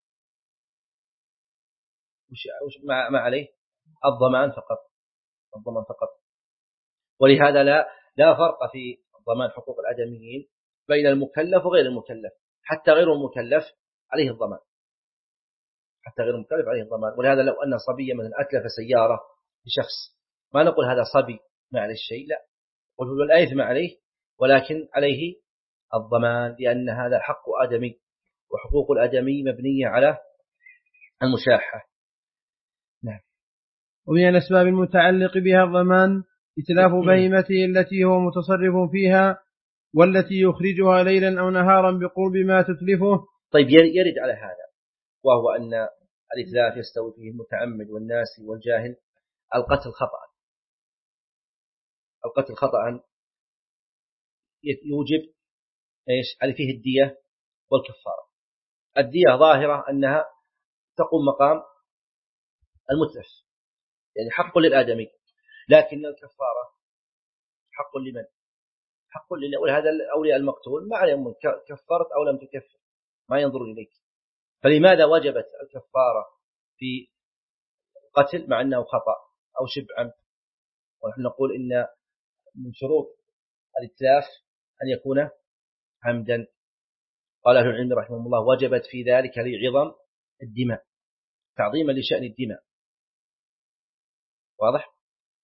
ما عليه الضمان فقط، الضمان فقط. ولهذا لا لا فرق في ضمان حقوق الآدميين بين المكلف وغير المكلف، حتى غير المكلف عليه الضمان، حتى غير المكلف عليه الضمان. ولهذا لو أن صبيا مثلا أتلف سيارة لشخص ما نقول هذا صبي ما عليه الشيء، لا، قل هو الآثم عليه ولكن عليه الضمان، لأن هذا حق آدمي، وحقوق الآدمي مبنية على المشاحة. نعم. ومن الأسباب المتعلق بها الضمان إتلاف بهيمته التي هو متصرف فيها والتي يخرجها ليلا أو نهارا بقرب ما تتلفه. طيب يرد على هذا، وهو أن الإتلاف يستوي فيه المتعمد والناسي والجاهل. القتل خطأ، القتل خطأ يوجب إيش على فيه الدية والكفارة. الدية ظاهرة أنها تقوم مقام المتلف، يعني حق للآدمي، لكن الكفارة حق لمن؟ حق لله، ولهذا أولياء المقتول ما عليهم كفرت أو لم تكفر، ما ينظر إليك. فلماذا وجبت الكفارة في قتل مع أنه خطأ أو شبه عمد؟ ونحن نقول إن من شروط الإتلاف أن يكون عمدا. قال أهل العلم رحمه الله وجبت في ذلك لعظم الدماء، تعظيما لشأن الدماء. واضح؟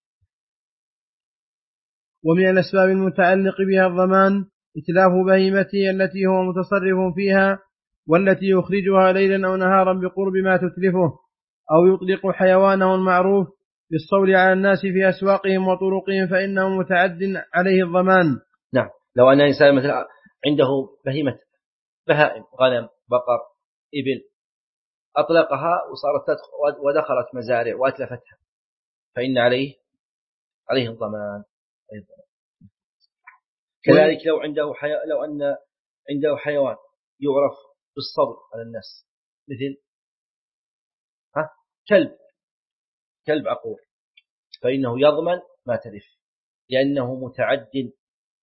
ومن الأسباب المتعلق بها الضمان إتلاف بهيمته التي هو متصرف فيها والتي يخرجها ليلا أو نهارا بقرب ما تتلفه، أو يطلق حيوانه المعروف بالصول على الناس في أسواقهم وطرقهم فإنه متعد عليه الضمان. نعم. لو أن إنسان مثلا عنده بهيمة بهائم، غنم، بقر، إبل، أطلقها وصارت تدخل ودخلت مزارع وأتلفتها، فإن عليه عليه الضمان أيضا. كذلك لو عنده حي... لو أن عنده حيوان يعرف بالصبر على الناس، مثل ها كلب كلب عقور، فإنه يضمن ما تلف، لأنه متعد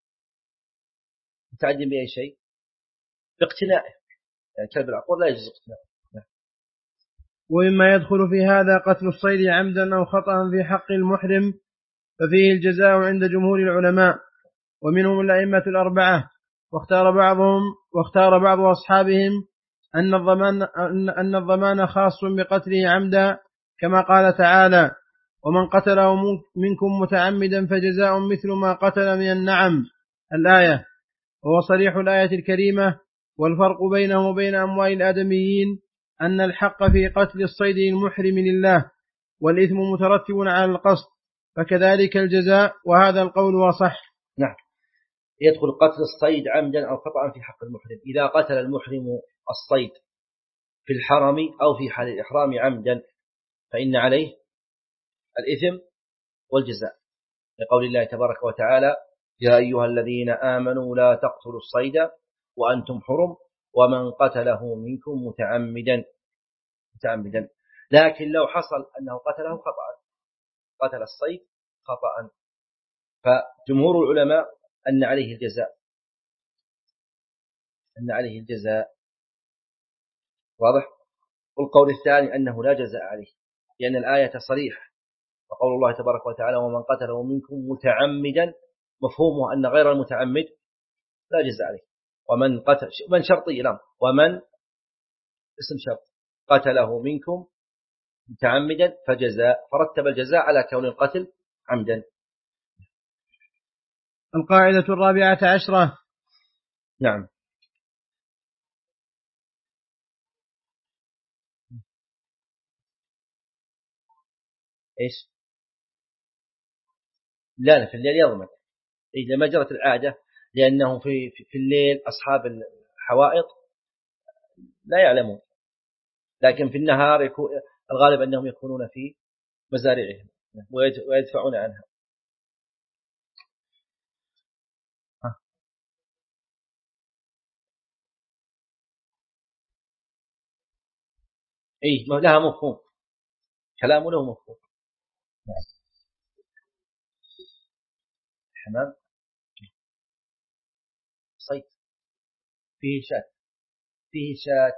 متعد بأي شيء؟ باقتنائه، يعني كلب العقور لا يجوز اقتنائه. ومما يدخل في هذا قتل الصيد عمدا أو خطأ في حق المحرم، ففيه الجزاء عند جمهور العلماء ومنهم الأئمة الأربعة. واختار بعضهم واختار بعض أصحابهم أن الضمان أن الضمان خاص بقتله عمدا، كما قال تعالى: ومن قتله منكم متعمدا فجزاء مثل ما قتل من النعم، الآية. وهو صريح الآية الكريمة. والفرق بينه وبين أموال الآدميين أن الحق في قتل الصيد المحرم لله، والإثم مترتب على القصد، فكذلك الجزاء، وهذا القول وصح. نعم. يدخل قتل الصيد عمدا أو خطأ في حق المحرم. إذا قتل المحرم الصيد في الحرم أو في حال الإحرام عمدا فإن عليه الإثم والجزاء، لقول الله تبارك وتعالى: يا أيها الذين آمنوا لا تقتلوا الصيد وأنتم حرم ومن قتله منكم متعمدا متعمدا. لكن لو حصل أنه قتله خطأ، قتل الصيد خطأ، فجمهور العلماء أن عليه الجزاء أن عليه الجزاء واضح. والقول الثاني أنه لا جزاء عليه، لأن الآية صريحة، وقول الله تبارك وتعالى: ومن قتله منكم متعمدا، مفهومه أن غير المتعمد لا جزاء عليه. ومن قتل من شرطي الأمر، ومن اسم شرط قتله منكم متعمدا فجزاء، فرتب الجزاء على كون القتل عمدا. القاعدة الرابعة عشرة. نعم. إيش؟ لا لا في الليل يضمن إذا ما جرت العادة، لأنه في في الليل أصحاب الحوائط لا يعلمون، لكن في النهار يكون الغالب أنهم يكونون في مزارعهم ويدفعون عنها. إيه لها مفهوم، كلامه له مفهوم. حمام صيد فيه شات فيه شات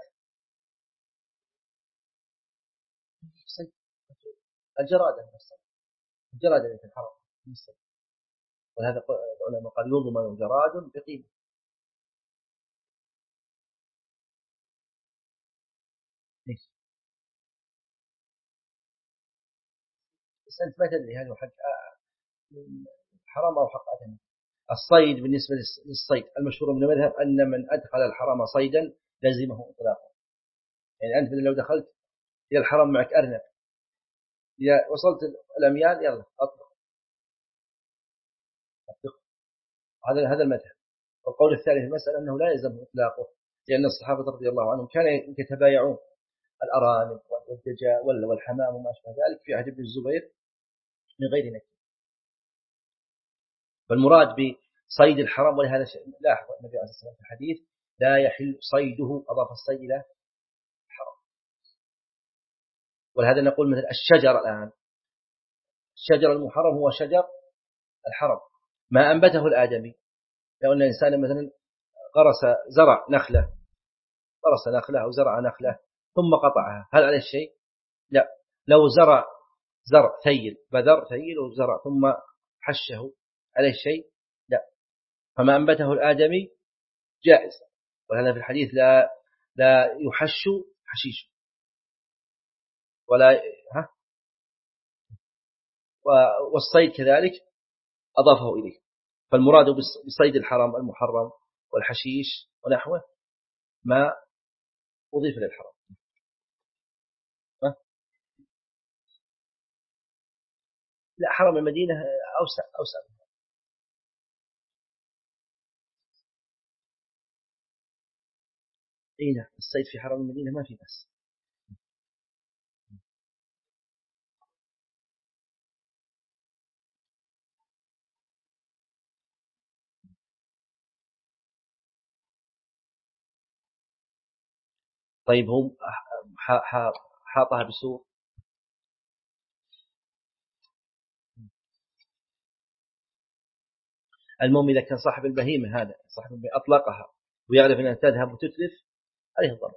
صيد الجرادة الجرادة في الحرم، وهذا العلماء قال يضمن جراد بقيمة. أنت ما تدري هل هو حق حرام أو حق آدمي. الصيد بالنسبة للصيد المشهور من المذهب أن من أدخل الحرم صيدا لزمه إطلاقه. يعني أنت لو دخلت إلى الحرم معك أرنب، إذا وصلت الأميال يلا أطلق أطلق. هذا هذا المذهب. والقول الثالث في المسألة أنه لا يلزم إطلاقه، لأن الصحابة رضي الله عنهم كانوا يتبايعون الأرانب والدجاج والحمام وما أشبه ذلك في عهد ابن الزبير من غير نكير. فالمراد بصيد الحرم، ولهذا لاحظ النبي عليه الصلاة والسلام في الحديث لا يحل صيده، أضاف الصيد إلى الحرم. ولهذا نقول مثل الشجر الآن، الشجر المحرم هو شجر الحرم ما أنبته الآدمي. لو أن إنسان مثلا غرس زرع نخلة، غرس نخلة أو زرع نخلة ثم قطعها، هل عليه شيء؟ لا. لو زرع زرع ثيل، بذر ثيل وزرع ثم حشه، عليه شيء؟ لا. فما أنبته الآدمي جائز. ولهذا في الحديث لا لا يحش حشيش ولا ها، والصيد كذلك أضافه إليه. فالمراد بصيد الحرم المحرم والحشيش ونحوه ما أضيف للحرم. لا، حرم المدينة أوسع أوسع. إيه، الصيد في حرم المدينة ما في بس. طيب هم حاطها بسور؟ المهم إذا كان صاحب البهيمة هذا صاحب البهيمة أطلقها ويعرف أنها تذهب وتتلف عليه الضرر.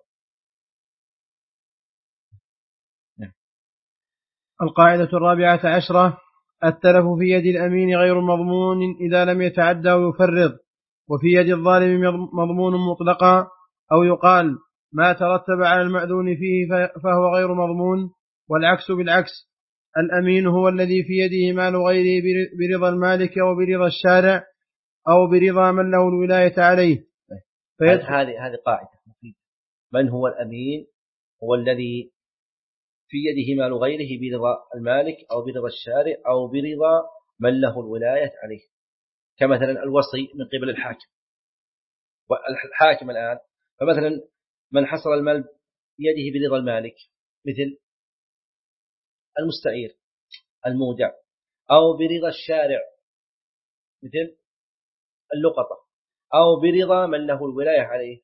القاعدة الرابعة عشرة: التلف في يد الأمين غير مضمون إذا لم يتعدى ويفرط، وفي يد الظالم مضمون مطلقا، أو يقال ما ترتب على المأذون فيه فهو غير مضمون. والعكس بالعكس، الأمين هو الذي في يده مال غيره برضا المالك أو برضا الشارع أو برضا من له الولاية عليه. هذه هذه قاعدة مفيدة. من هو الأمين؟ هو الذي في يده مال غيره برضا المالك أو برضا الشارع أو برضا من له الولاية عليه. كمثلا الوصي من قبل الحاكم، والحاكم الآن فمثلا من حصل المال بيده برضا المالك مثل المستعير المودع، أو برضا الشارع مثل اللقطة، أو برضا من له الولاية عليه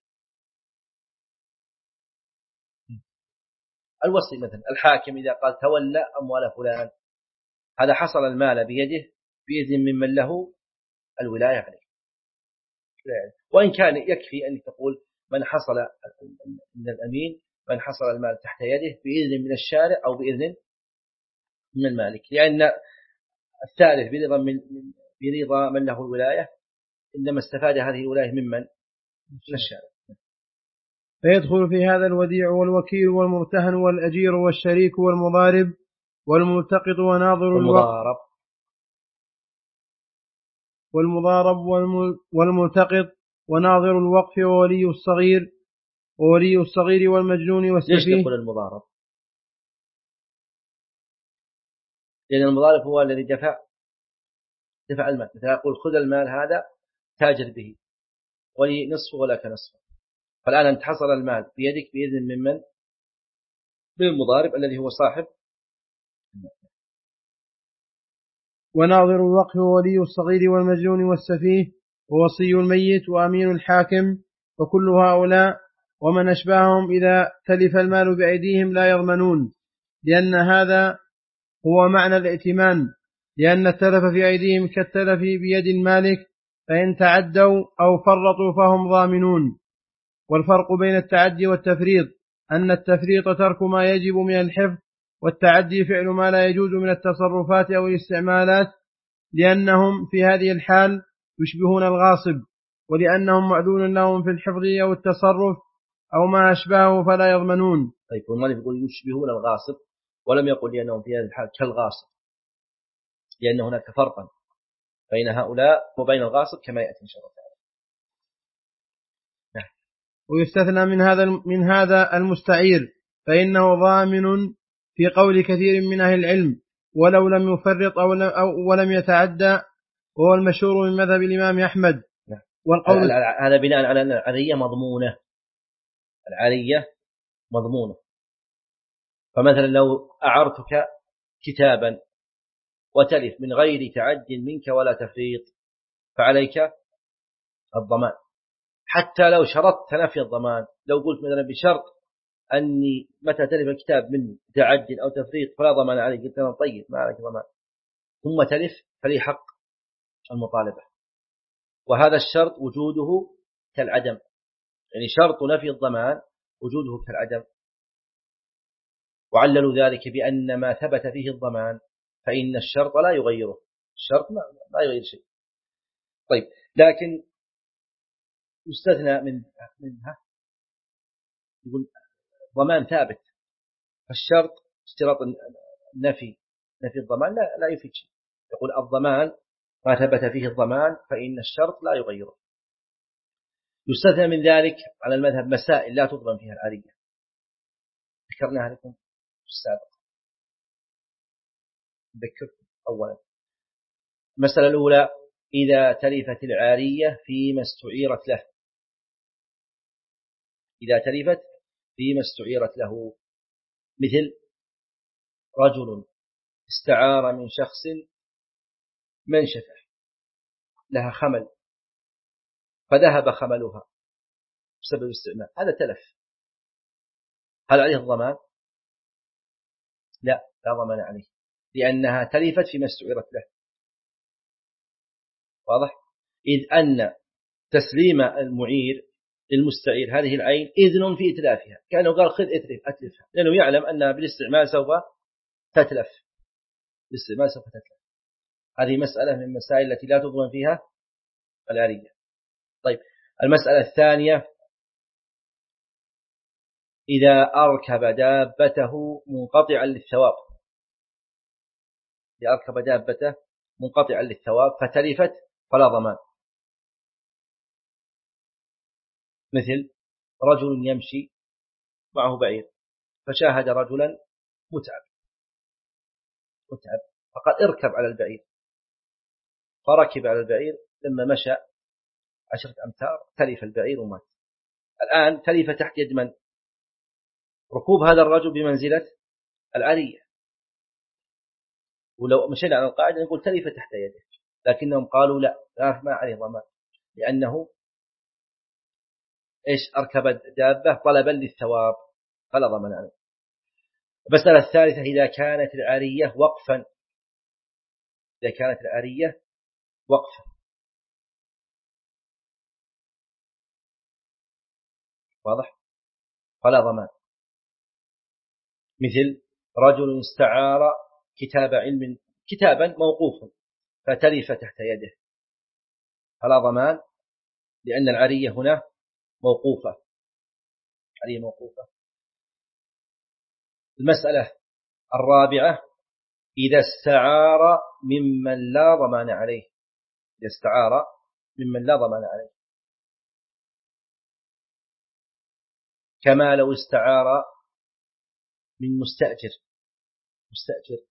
الوصي. مثلا الحاكم إذا قال تولى أموال فلان، هذا حصل المال بيده بإذن ممن له الولاية عليه. وإن كان يكفي أن تقول من حصل من الأمين من حصل المال تحت يده بإذن من الشارع أو بإذن من المالك، لأن الثالث برضا من برضا من له الولاية إنما استفاد هذه الولاية ممن من الشارع. فيدخل في هذا الوديع والوكيل والمرتهن والأجير والشريك والمضارب والملتقط وناظر والمضارب والمضارب والملتقط وناظر الوقف وولي الصغير وولي الصغير والمجنون والسفيه. ليش نقول المضارب؟ لأن المضارب هو الذي دفع دفع المال. مثلا يقول خذ المال هذا تاجر به ولي نصفه ولك نصفه، فالآن أنت حصل المال بيدك بإذن ممن؟ بالمضارب الذي هو صاحب. وناظر الوقف وولي الصغير والمجنون والسفيه ووصي الميت وأمين الحاكم وكل هؤلاء ومن أشباههم إذا تلف المال بأيديهم لا يضمنون، لأن هذا هو معنى الائتمان، لأن التلف في أيديهم كالتلف بيد المالك، فإن تعدوا أو فرطوا فهم ضامنون. والفرق بين التعدي والتفريط أن التفريط ترك ما يجب من الحفظ، والتعدي فعل ما لا يجوز من التصرفات أو الاستعمالات، لأنهم في هذه الحال يشبهون الغاصب، ولأنهم مأذون لهم في الحفظ أو التصرف أو ما أشبهه فلا يضمنون. طيب المؤلف يقول يشبهون الغاصب ولم يقل لأنهم في هذه الحال كالغاصب. لأن هناك فرقا بين هؤلاء وبين الغاصب كما يأتي إن شاء الله تعالى. نعم. ويستثنى من هذا من هذا المستعير فإنه ضامن في قول كثير من أهل العلم ولو لم يفرط أو ولم يتعدى، وهو المشهور من مذهب الإمام أحمد. نعم. والقول هذا بناء على أن العارية مضمونة، العارية مضمونة. فمثلا لو أعرتك كتابا وتلف من غير تعد منك ولا تفريط فعليك الضمان، حتى لو شرطت نفي الضمان، لو قلت مثلا بشرط أني متى تلف الكتاب من تعد أو تفريط فلا ضمان عليك، قلت أنا طيب ما عليك ضمان، ثم تلف فلي حق المطالبة. وهذا الشرط وجوده كالعدم، يعني شرط نفي الضمان وجوده كالعدم. وعللوا ذلك بأن ما ثبت فيه الضمان فإن الشرط لا يغيره، الشرط لا يغير شيء. طيب لكن يستثنى من منها، يقول ضمان ثابت، فالشرط اشتراط النفي نفي الضمان لا, لا يفيد شيء. يقول الضمان ما ثبت فيه الضمان فإن الشرط لا يغيره. يستثنى من ذلك على المذهب مسائل لا تضمن فيها العارية، ذكرناها لكم في السابق. ذكركم أولا المسألة الأولى: إذا تلفت العارية فيما استعيرت له، إذا تلفت فيما استعيرت له، مثل رجل استعار من شخص منشفة لها خمل فذهب خملها بسبب الاستعمال، هذا تلف، هل عليه الضمان؟ لا، لا ضمان عليه، لأنها تلفت فيما استعيرت له. واضح؟ إذ أن تسليم المعير للمستعير هذه العين إذن في إتلافها، كأنه قال خذ اتلف أتلفها، لأنه يعلم أنها بالاستعمال سوف تتلف، بالاستعمال سوف تتلف. هذه مسألة من المسائل التي لا تضمن فيها العارية. طيب المسألة الثانية: إذا أركب دابته منقطعا للثواب، إذا أركب دابته منقطعا للثواب فتلفت فلا ضمان. مثل رجل يمشي معه بعير فشاهد رجلا متعب متعب فقال اركب على البعير، فركب على البعير، لما مشى عشرة أمتار تلف البعير ومات. الآن تلف تحت يد من؟ ركوب هذا الرجل بمنزلة العارية، ولو مشينا على القاعدة نقول تلف تحت يده، لكنهم قالوا لا، لا ما عليه ضمان، لأنه إيش أركب دابة طلبا للثواب فلا ضمان عليه. المسألة الثالثة: إذا كانت العارية وقفا، إذا كانت العارية وقفا، واضح؟ فلا ضمان. مثل رجل استعار كتاب علم، كتابا موقوفا فتلف تحت يده فلا ضمان، لأن العارية هنا موقوفة، عارية موقوفة. المسألة الرابعة: إذا استعار ممن لا ضمان عليه، إذا استعار ممن لا ضمان عليه، كما لو استعار من مستأجر، مستأجر،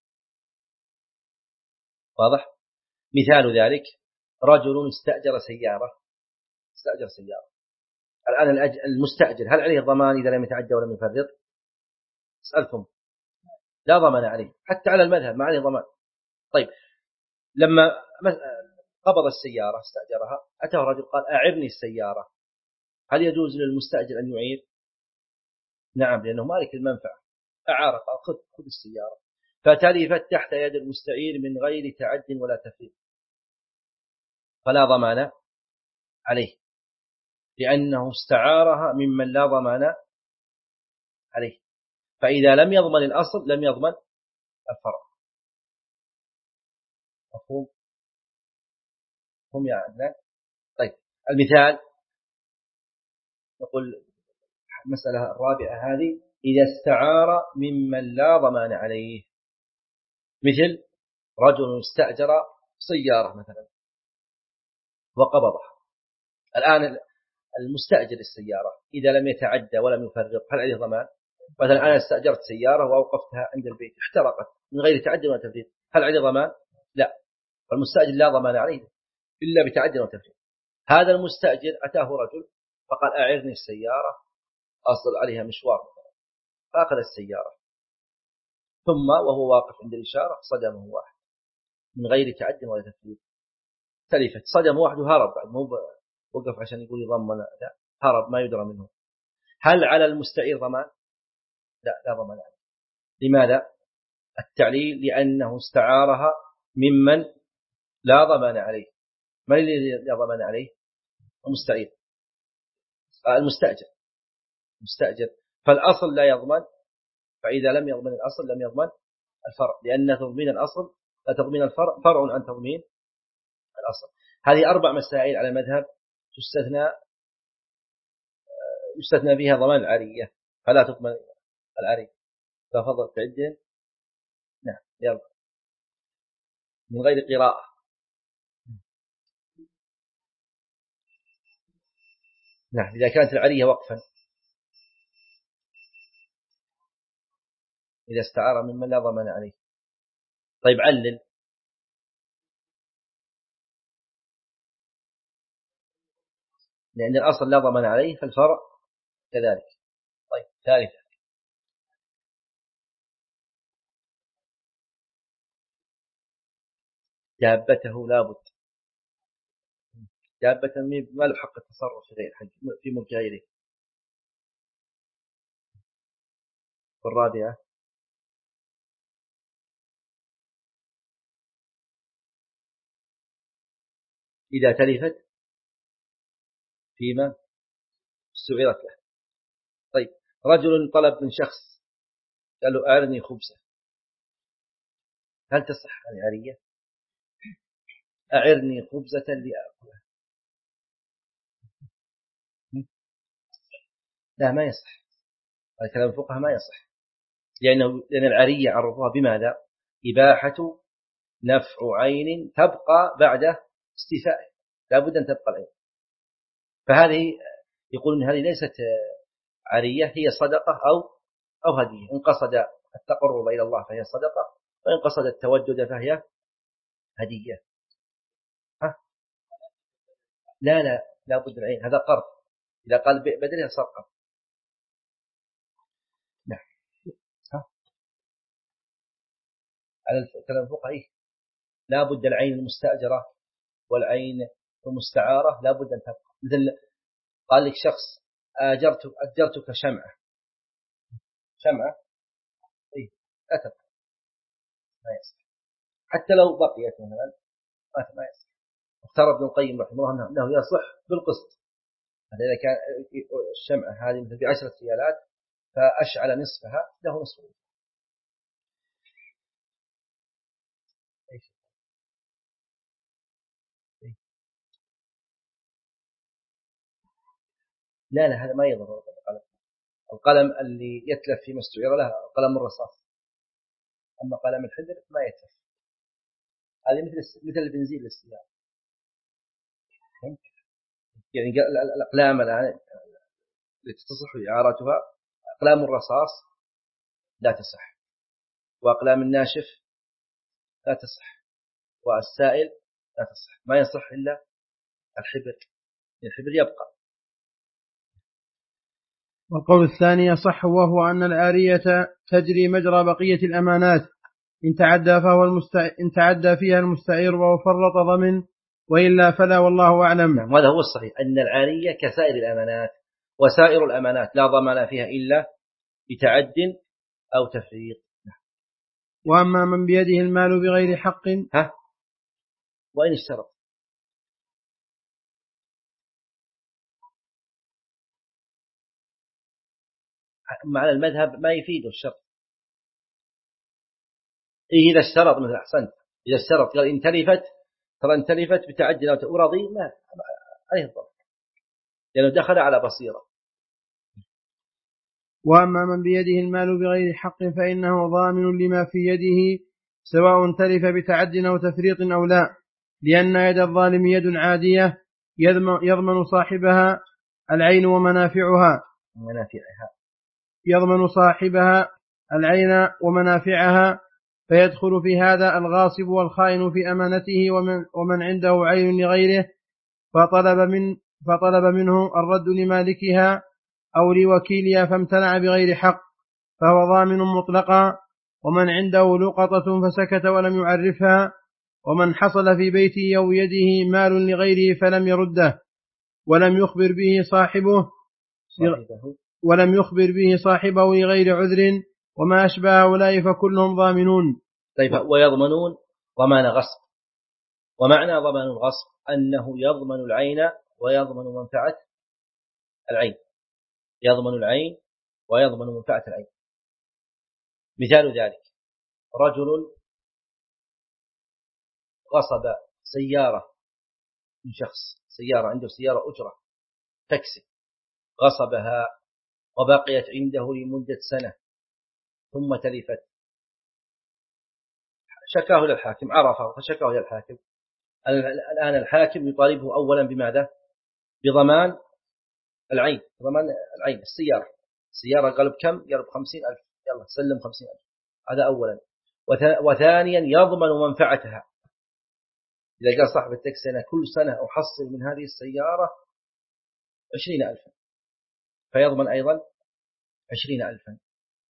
واضح؟ مثال ذلك: رجل استأجر سيارة، استأجر سيارة، الآن المستأجر هل عليه ضمان إذا لم يتعدى ولم يفرط؟ أسألكم، لا ضمان عليه، حتى على المذهب ما عليه ضمان. طيب لما قبض السيارة استأجرها، أتاه رجل قال أعرني السيارة، هل يجوز للمستأجر أن يعير؟ نعم، لأنه مالك المنفعة، أعار قال خذ خذ السيارة، فتلفت تحت يد المستعير من غير تعد ولا تفريط فلا ضمان عليه، لأنه استعارها ممن لا ضمان عليه. فإذا لم يضمن الأصل لم يضمن الفرع. مفهوم؟ هم يا عدنان؟ طيب المثال نقول المسألة الرابعة هذه: إذا استعار ممن لا ضمان عليه، مثل رجل استأجر سيارة مثلا وقبضها. الآن المستأجر السيارة إذا لم يتعدى ولم يفرط هل عليه ضمان؟ مثلا أنا استأجرت سيارة وأوقفتها عند البيت احترقت من غير تعدى ولا تفريط، هل عليه ضمان؟ لا، فالمستأجر لا ضمان عليه إلا بتعدى وتفريط. هذا المستأجر أتاه رجل فقال أعرني السيارة أصل عليها مشوار، فأخذ السيارة ثم وهو واقف عند الإشارة صدمه واحد من غير تعدى ولا تفريط، تلفت صدم واحد وهرب بعد، مو وقف عشان يقول يضمن، لا، هرب ما يدرى منه. هل على المستعير ضمان؟ لا، لا ضمان عليه. لماذا؟ التعليل لأنه استعارها ممن لا ضمان عليه. من الذي لا ضمان عليه؟ المستعير، المستأجر مستأجر، فالأصل لا يضمن، فإذا لم يضمن الأصل لم يضمن الفرع، لأن تضمين الأصل لا تضمين الفرع فرع عن تضمين الأصل. هذه أربع مسائل على المذهب تستثنى يستثنى بها ضمان العارية، فلا تضمن العارية. ففضل تعدين. نعم يلا من غير قراءة. نعم إذا كانت العارية وقفا، إذا استعار ممن لا ضمان عليه. طيب علل. لأن الأصل لا ضمان عليه فالفرع كذلك. طيب ثالثا دابته لابد، دابة ما له حق التصرف في غير حق في ملك غيره. والرابعة إذا تلفت فيما استعيرت له. طيب رجل طلب من شخص قال له أعرني خبزة، هل تصح العارية؟ أعرني خبزة لأكلها. لا ما يصح، هذا كلام الفقهاء ما يصح، لأنه لأن العارية عرفوها بماذا؟ إباحة نفع عين تبقى بعد استيفائه، لا بد أن تبقى العين. فهذه يقول إن هذه ليست عارية، هي صدقة أو أو هدية. إن قصد التقرب إلى الله فهي صدقة، وإن قصد التودد فهي هدية. ها؟ لا لا لا بد العين، هذا قرض، إذا قال بدلها صار قرض. نعم. ها؟ على الكلام الفقهي لا بد العين المستأجرة والعين المستعارة لا بد أن تبقى. مثل قال لك شخص أجرتك أجرتك شمعة، شمعة إيه لا تبقى، ما يصح حتى لو بقيت مثلا ما يصح. افترض ابن القيم رحمه الله أنه يصح بالقسط. إذا كان الشمعة هذه مثل بعشرة ريالات فأشعل نصفها له نصف. لا لا هذا ما يضر القلم. القلم اللي يتلف في مستعير له قلم الرصاص، أما قلم الحبر ما يتلف. هذه مثل مثل البنزين للسيارة. يعني الأقلام التي تصح إعارتها أقلام الرصاص لا تصح، وأقلام الناشف لا تصح، والسائل لا تصح. ما يصح إلا الحبر، الحبر يبقى. والقول الثاني يصح، وهو أن العارية تجري مجرى بقية الأمانات، إن تعدى فهو المستع... إن تعدى فيها المستعير وهو فرط ضمن، وإلا فلا، والله أعلم. هذا هو الصحيح، أن العارية كسائر الأمانات، وسائر الأمانات لا ضمان فيها إلا بتعد أو تفريط. وأما من بيده المال بغير حق. ها؟ وإن اشترط. مع المذهب ما يفيده الشرط. إيه إذا اشترط مثل أحسنت، إذا اشترط قال إن تلفت ترى إن تلفت بتعدي أو ورضي ما عليه الضرر، لأنه دخل على بصيرة. وأما من بيده المال بغير حق فإنه ضامن لما في يده سواء تلف بتعد أو تفريط أو لا، لأن يد الظالم يد عادية يضمن صاحبها العين ومنافعها منافعها يضمن صاحبها العين ومنافعها، فيدخل في هذا الغاصب والخائن في أمانته ومن, ومن عنده عين لغيره فطلب, من فطلب منه الرد لمالكها أو لوكيلها فامتنع بغير حق فهو ضامن مطلقا. ومن عنده لقطة فسكت ولم يعرفها، ومن حصل في بيته أو يده مال لغيره فلم يرده ولم يخبر به صاحبه صاحبه ولم يخبر به صاحبه لغير عذر وما أشبه أولئك فكلهم ضامنون. طيب ويضمنون ضمان غصب. ومعنى ضمان الغصب أنه يضمن العين ويضمن منفعة العين يضمن العين ويضمن منفعة العين. مثال ذلك رجل غصب سيارة من شخص، سيارة عنده سيارة أجرة تاكسي، غصبها وبقيت عنده لمدة سنة ثم تلفت، شكاه إلى الحاكم، عرفه فشكاه إلى الحاكم. الآن الحاكم يطالبه أولا بماذا؟ بضمان العين، ضمان العين السيارة السيارة قلب كم؟ قلب خمسين ألف، يلا سلم خمسين ألف، هذا أولا. وثانيا يضمن منفعتها، إذا قال صاحب التاكسي أنا كل سنة أحصل من هذه السيارة عشرين ألفا فيضمن أيضا عشرين ألفا.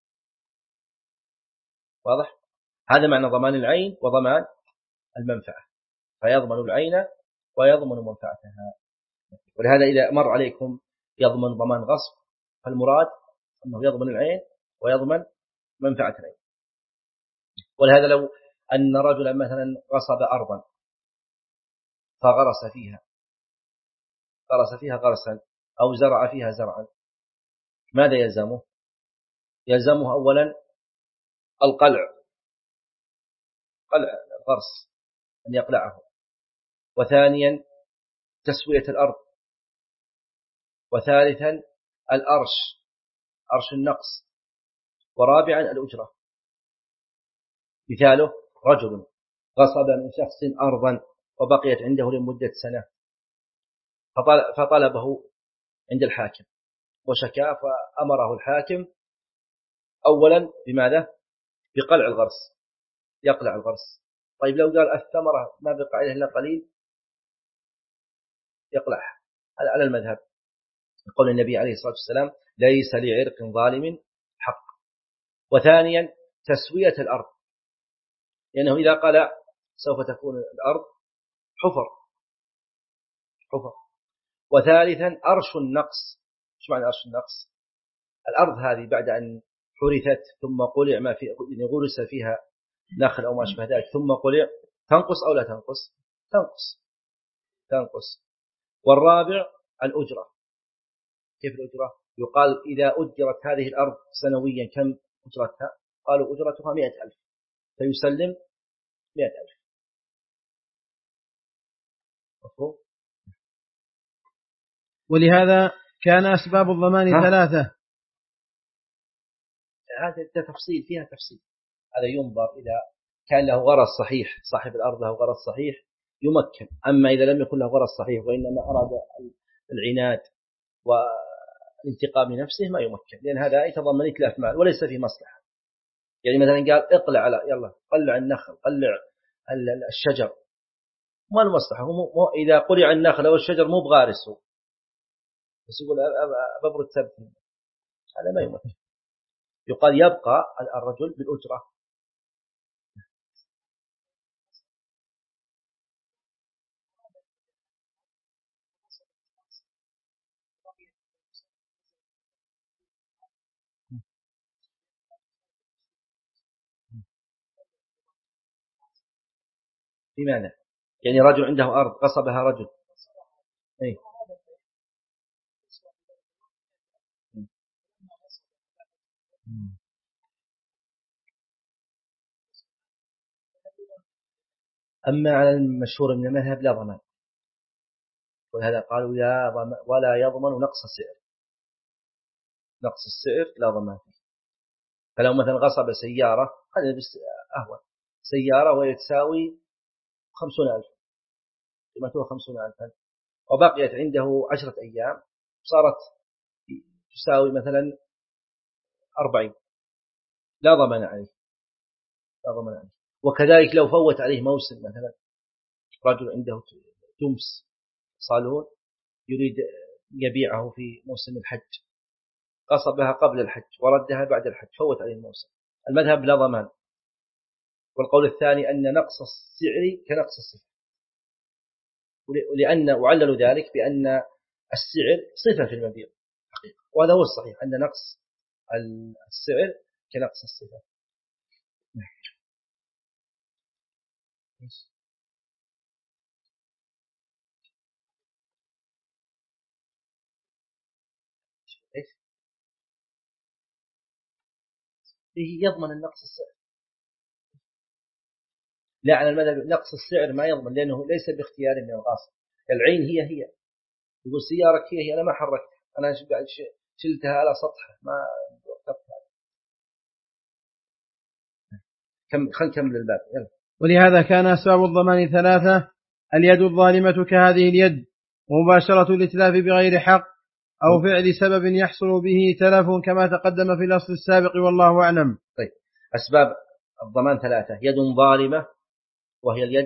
واضح؟ هذا معنى ضمان العين وضمان المنفعة، فيضمن العين ويضمن منفعتها. ولهذا إذا مر عليكم يضمن ضمان غصب فالمراد أنه يضمن العين ويضمن منفعة العين. ولهذا لو أن رجلا مثلا غصب أرضا فغرس فيها غرس فيها غرسا أو زرع فيها زرعا، ماذا يلزمه؟ يلزمه أولا القلع، قلع الغرس أن يقلعه، وثانيا تسوية الأرض، وثالثا الأرش أرش النقص، ورابعا الأجرة. مثاله رجل غصب من شخص أرضا وبقيت عنده لمدة سنة فطلبه عند الحاكم وشكاه، فأمره الحاكم أولا بماذا؟ بقلع الغرس، يقلع الغرس. طيب لو قال الثمرة ما بقى عليه إلا قليل يقلعها، على المذهب قول النبي عليه الصلاة والسلام ليس لعرق ظالم حق. وثانيا تسوية الأرض، لأنه إذا قلع سوف تكون الأرض حفر حفر. وثالثا أرش النقص. ايش معنى أرش النقص؟ الأرض هذه بعد أن حرثت ثم قلع ما في غرس فيها نخل أو ما شابه ذلك ثم قلع تنقص أو لا تنقص؟ تنقص تنقص. والرابع الأجرة. كيف الأجرة؟ يقال إذا أجرت هذه الأرض سنويا كم أجرتها؟ قالوا أجرتها مئة ألف فيسلم مئة ألف. مفهوم؟ ولهذا كان أسباب الضمان ها؟ ثلاثة. هذا تفصيل فيها تفصيل. هذا ينظر إذا كان له غرض صحيح، صاحب الأرض له غرض صحيح يمكن. أما إذا لم يكن له غرض صحيح وإنما أراد العناد والانتقام لنفسه ما يمكن، لأن هذا يتضمن إتلاف مال وليس فيه مصلحة. يعني مثلا قال اقلع على يلا قلع النخل قلع الشجر، ما المصلحة؟ هو إذا قلع النخل أو الشجر مو بغارسه بس يقول ببرد ثبت، هذا ما يمكن. يقال يبقى الرجل بالأجرة. بمعنى يعني رجل عنده أرض غصبها رجل أي. أما على المشهور من المذهب لا ضمان، ولهذا قالوا لا ولا يضمن نقص السعر، نقص السعر لا ضمان فيه. فلو مثلا غصب سيارة هذا بس أهون، سيارة وهي تساوي خمسون ألف، قيمتها خمسون ألفا، وبقيت عنده عشرة أيام صارت تساوي مثلا أربعين، لا ضمان عليه، لا ضمان عليه. وكذلك لو فوت عليه موسم، مثلا رجل عنده تمس صالون يريد يبيعه في موسم الحج، قصبها قبل الحج وردها بعد الحج، فوت عليه الموسم، المذهب لا ضمان. والقول الثاني أن نقص السعر كنقص الصفة، ولأن وعلل ذلك بأن السعر صفة في المبيع حقيقة، وهذا هو الصحيح، أن نقص السعر كنقص الصفة. فيه يضمن النقص السعر، لا على المذهب نقص السعر ما يضمن، لأنه ليس باختيار من الغاصب، العين هي هي، يقول سيارك هي هي، أنا ما حركت، أنا شلتها على سطح ما وقفتها. كم خل نكمل الباب يلا. ولهذا كان أسباب الضمان ثلاثة: اليد الظالمة كهذه اليد، ومباشرة الإتلاف بغير حق، أو فعل سبب يحصل به تلف كما تقدم في الأصل السابق، والله أعلم. طيب، أسباب الضمان ثلاثة: يد ظالمة وهي اليد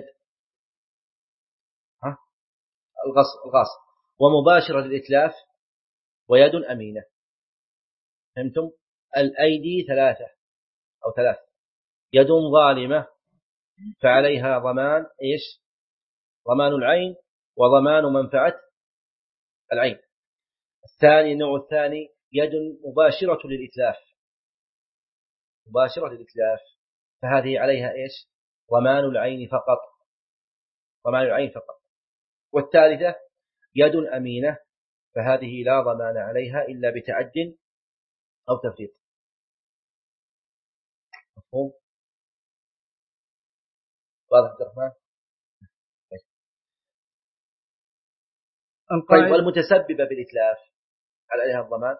ها الغصب الغاصب، ومباشرة الإتلاف، ويد أمينة. فهمتم؟ الأيدي ثلاثة أو ثلاث: يد ظالمة فعليها ضمان إيش؟ ضمان العين وضمان منفعة العين. الثاني النوع الثاني يد مباشرة للإتلاف، مباشرة للإتلاف، فهذه عليها إيش؟ ضمان العين فقط، ضمان العين فقط. والثالثة يد أمينة، فهذه لا ضمان عليها إلا بتعد أو تفريط. مفهوم؟ واضح عبد الرحمن؟ طيب، والمتسببة بالإتلاف هل عليها الضمان؟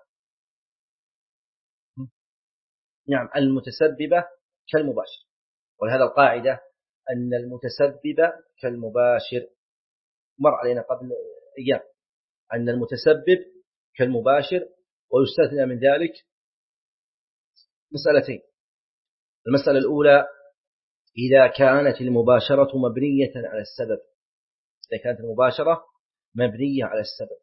نعم، المتسببة كالمباشر، ولهذا القاعدة أن المتسبب كالمباشر، مر علينا قبل أيام أن المتسبب كالمباشر، ويستثنى من ذلك مسألتين: المسألة الأولى إذا كانت المباشرة مبنية على السبب، إذا كانت المباشرة مبنية على السبب،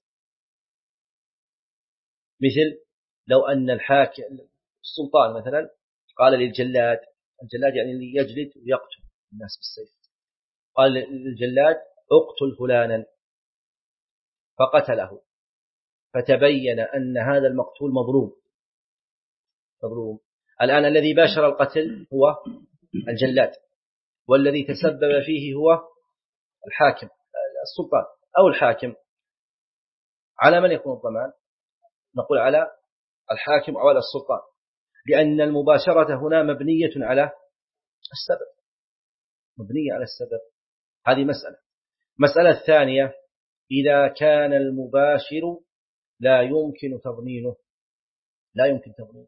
مثل لو أن الحاكم السلطان مثلا قال للجلاد، الجلاد يعني اللي يجلد ويقتل الناس بالسيف، قال للجلاد اقتل فلانا فقتله، فتبين أن هذا المقتول مظلوم مظلوم الآن الذي باشر القتل هو الجلاد، والذي تسبب فيه هو الحاكم السلطان أو الحاكم. على من يكون الضمان؟ نقول على الحاكم أو على السلطان، لأن المباشرة هنا مبنية على السبب، مبنية على السبب. هذه مسألة. مسألة الثانية: إذا كان المباشر لا يمكن تضمينه، لا يمكن تضمينه،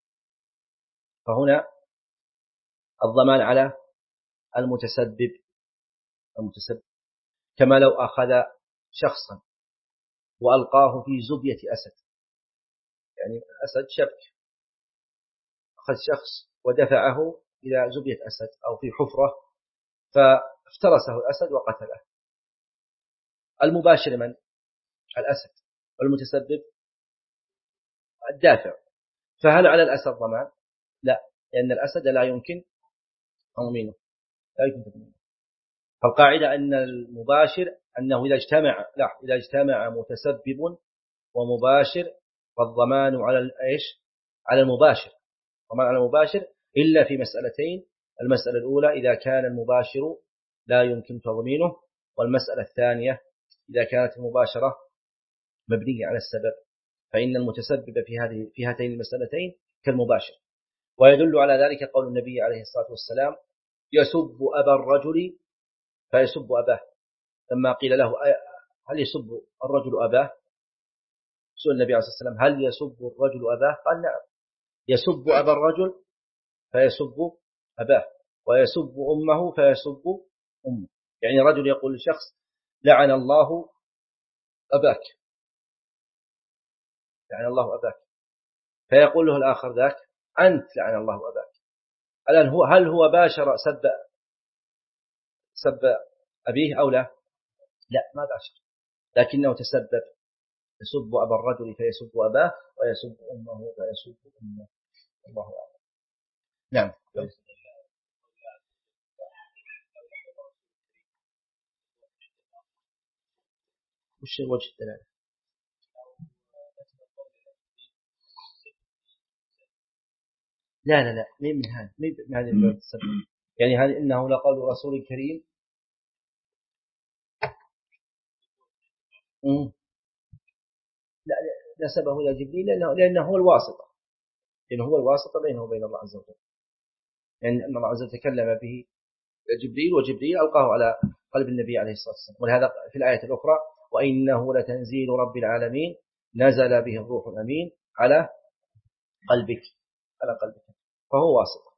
فهنا الضمان على المتسبب، المتسبب كما لو أخذ شخصا وألقاه في زبية أسد، يعني أسد شبك، أخذ شخص ودفعه إلى زبية أسد أو في حفرة فافترسه الأسد وقتله. المباشر من؟ الأسد، والمتسبب الدافع. فهل على الأسد ضمان؟ لا، لأن الأسد لا يمكن تضمينه، لا يمكن تضمينه. فالقاعدة أن المباشر أنه إذا اجتمع لا إذا اجتمع متسبب ومباشر فالضمان على الإيش؟ على المباشر، ضمان على المباشر إلا في مسألتين: المسألة الأولى إذا كان المباشر لا يمكن تضمينه، والمسألة الثانية إذا كانت المباشرة مبنية على السبب، فإن المتسبب في هذه في هاتين المسألتين كالمباشر. ويدل على ذلك قول النبي عليه الصلاة والسلام: يسب أبا الرجل فيسب أباه. لما قيل له هل يسب الرجل أباه، سئل النبي عليه الصلاة والسلام هل يسب الرجل أباه؟ قال نعم، يسب أبا الرجل فيسب أباه. ويسب أمه فيسب أمه. يعني رجل يقول لشخص لعن الله أباك، لعن الله أباك، فيقول له الآخر ذاك أنت لعن الله أباك. الآن هو هل هو باشر سب سب أبيه أو لا؟ لا، ما باشر، لكنه تسبب، يسب أبا الرجل فيسب أباه، ويسب أمه فيسب أمه. الله أعلم. نعم. وش وجه الدلالة؟ لا لا لا، مين من هذا، مين من هذه الباب السبب؟ يعني هذه إنه لقول رسول كريم. مم. لا، نسبه إلى جبريل لأنه, لأنه هو الواسطة، لأنه هو الواسطة بينه وبين الله عز وجل، لأن يعني الله عز وجل تكلم به جبريل، وجبريل ألقاه على قلب النبي عليه الصلاة والسلام. ولهذا في الآية الأخرى وإنه لتنزيل رب العالمين نزل به الروح الأمين على قلبك، على قلبك، فهو واسطة.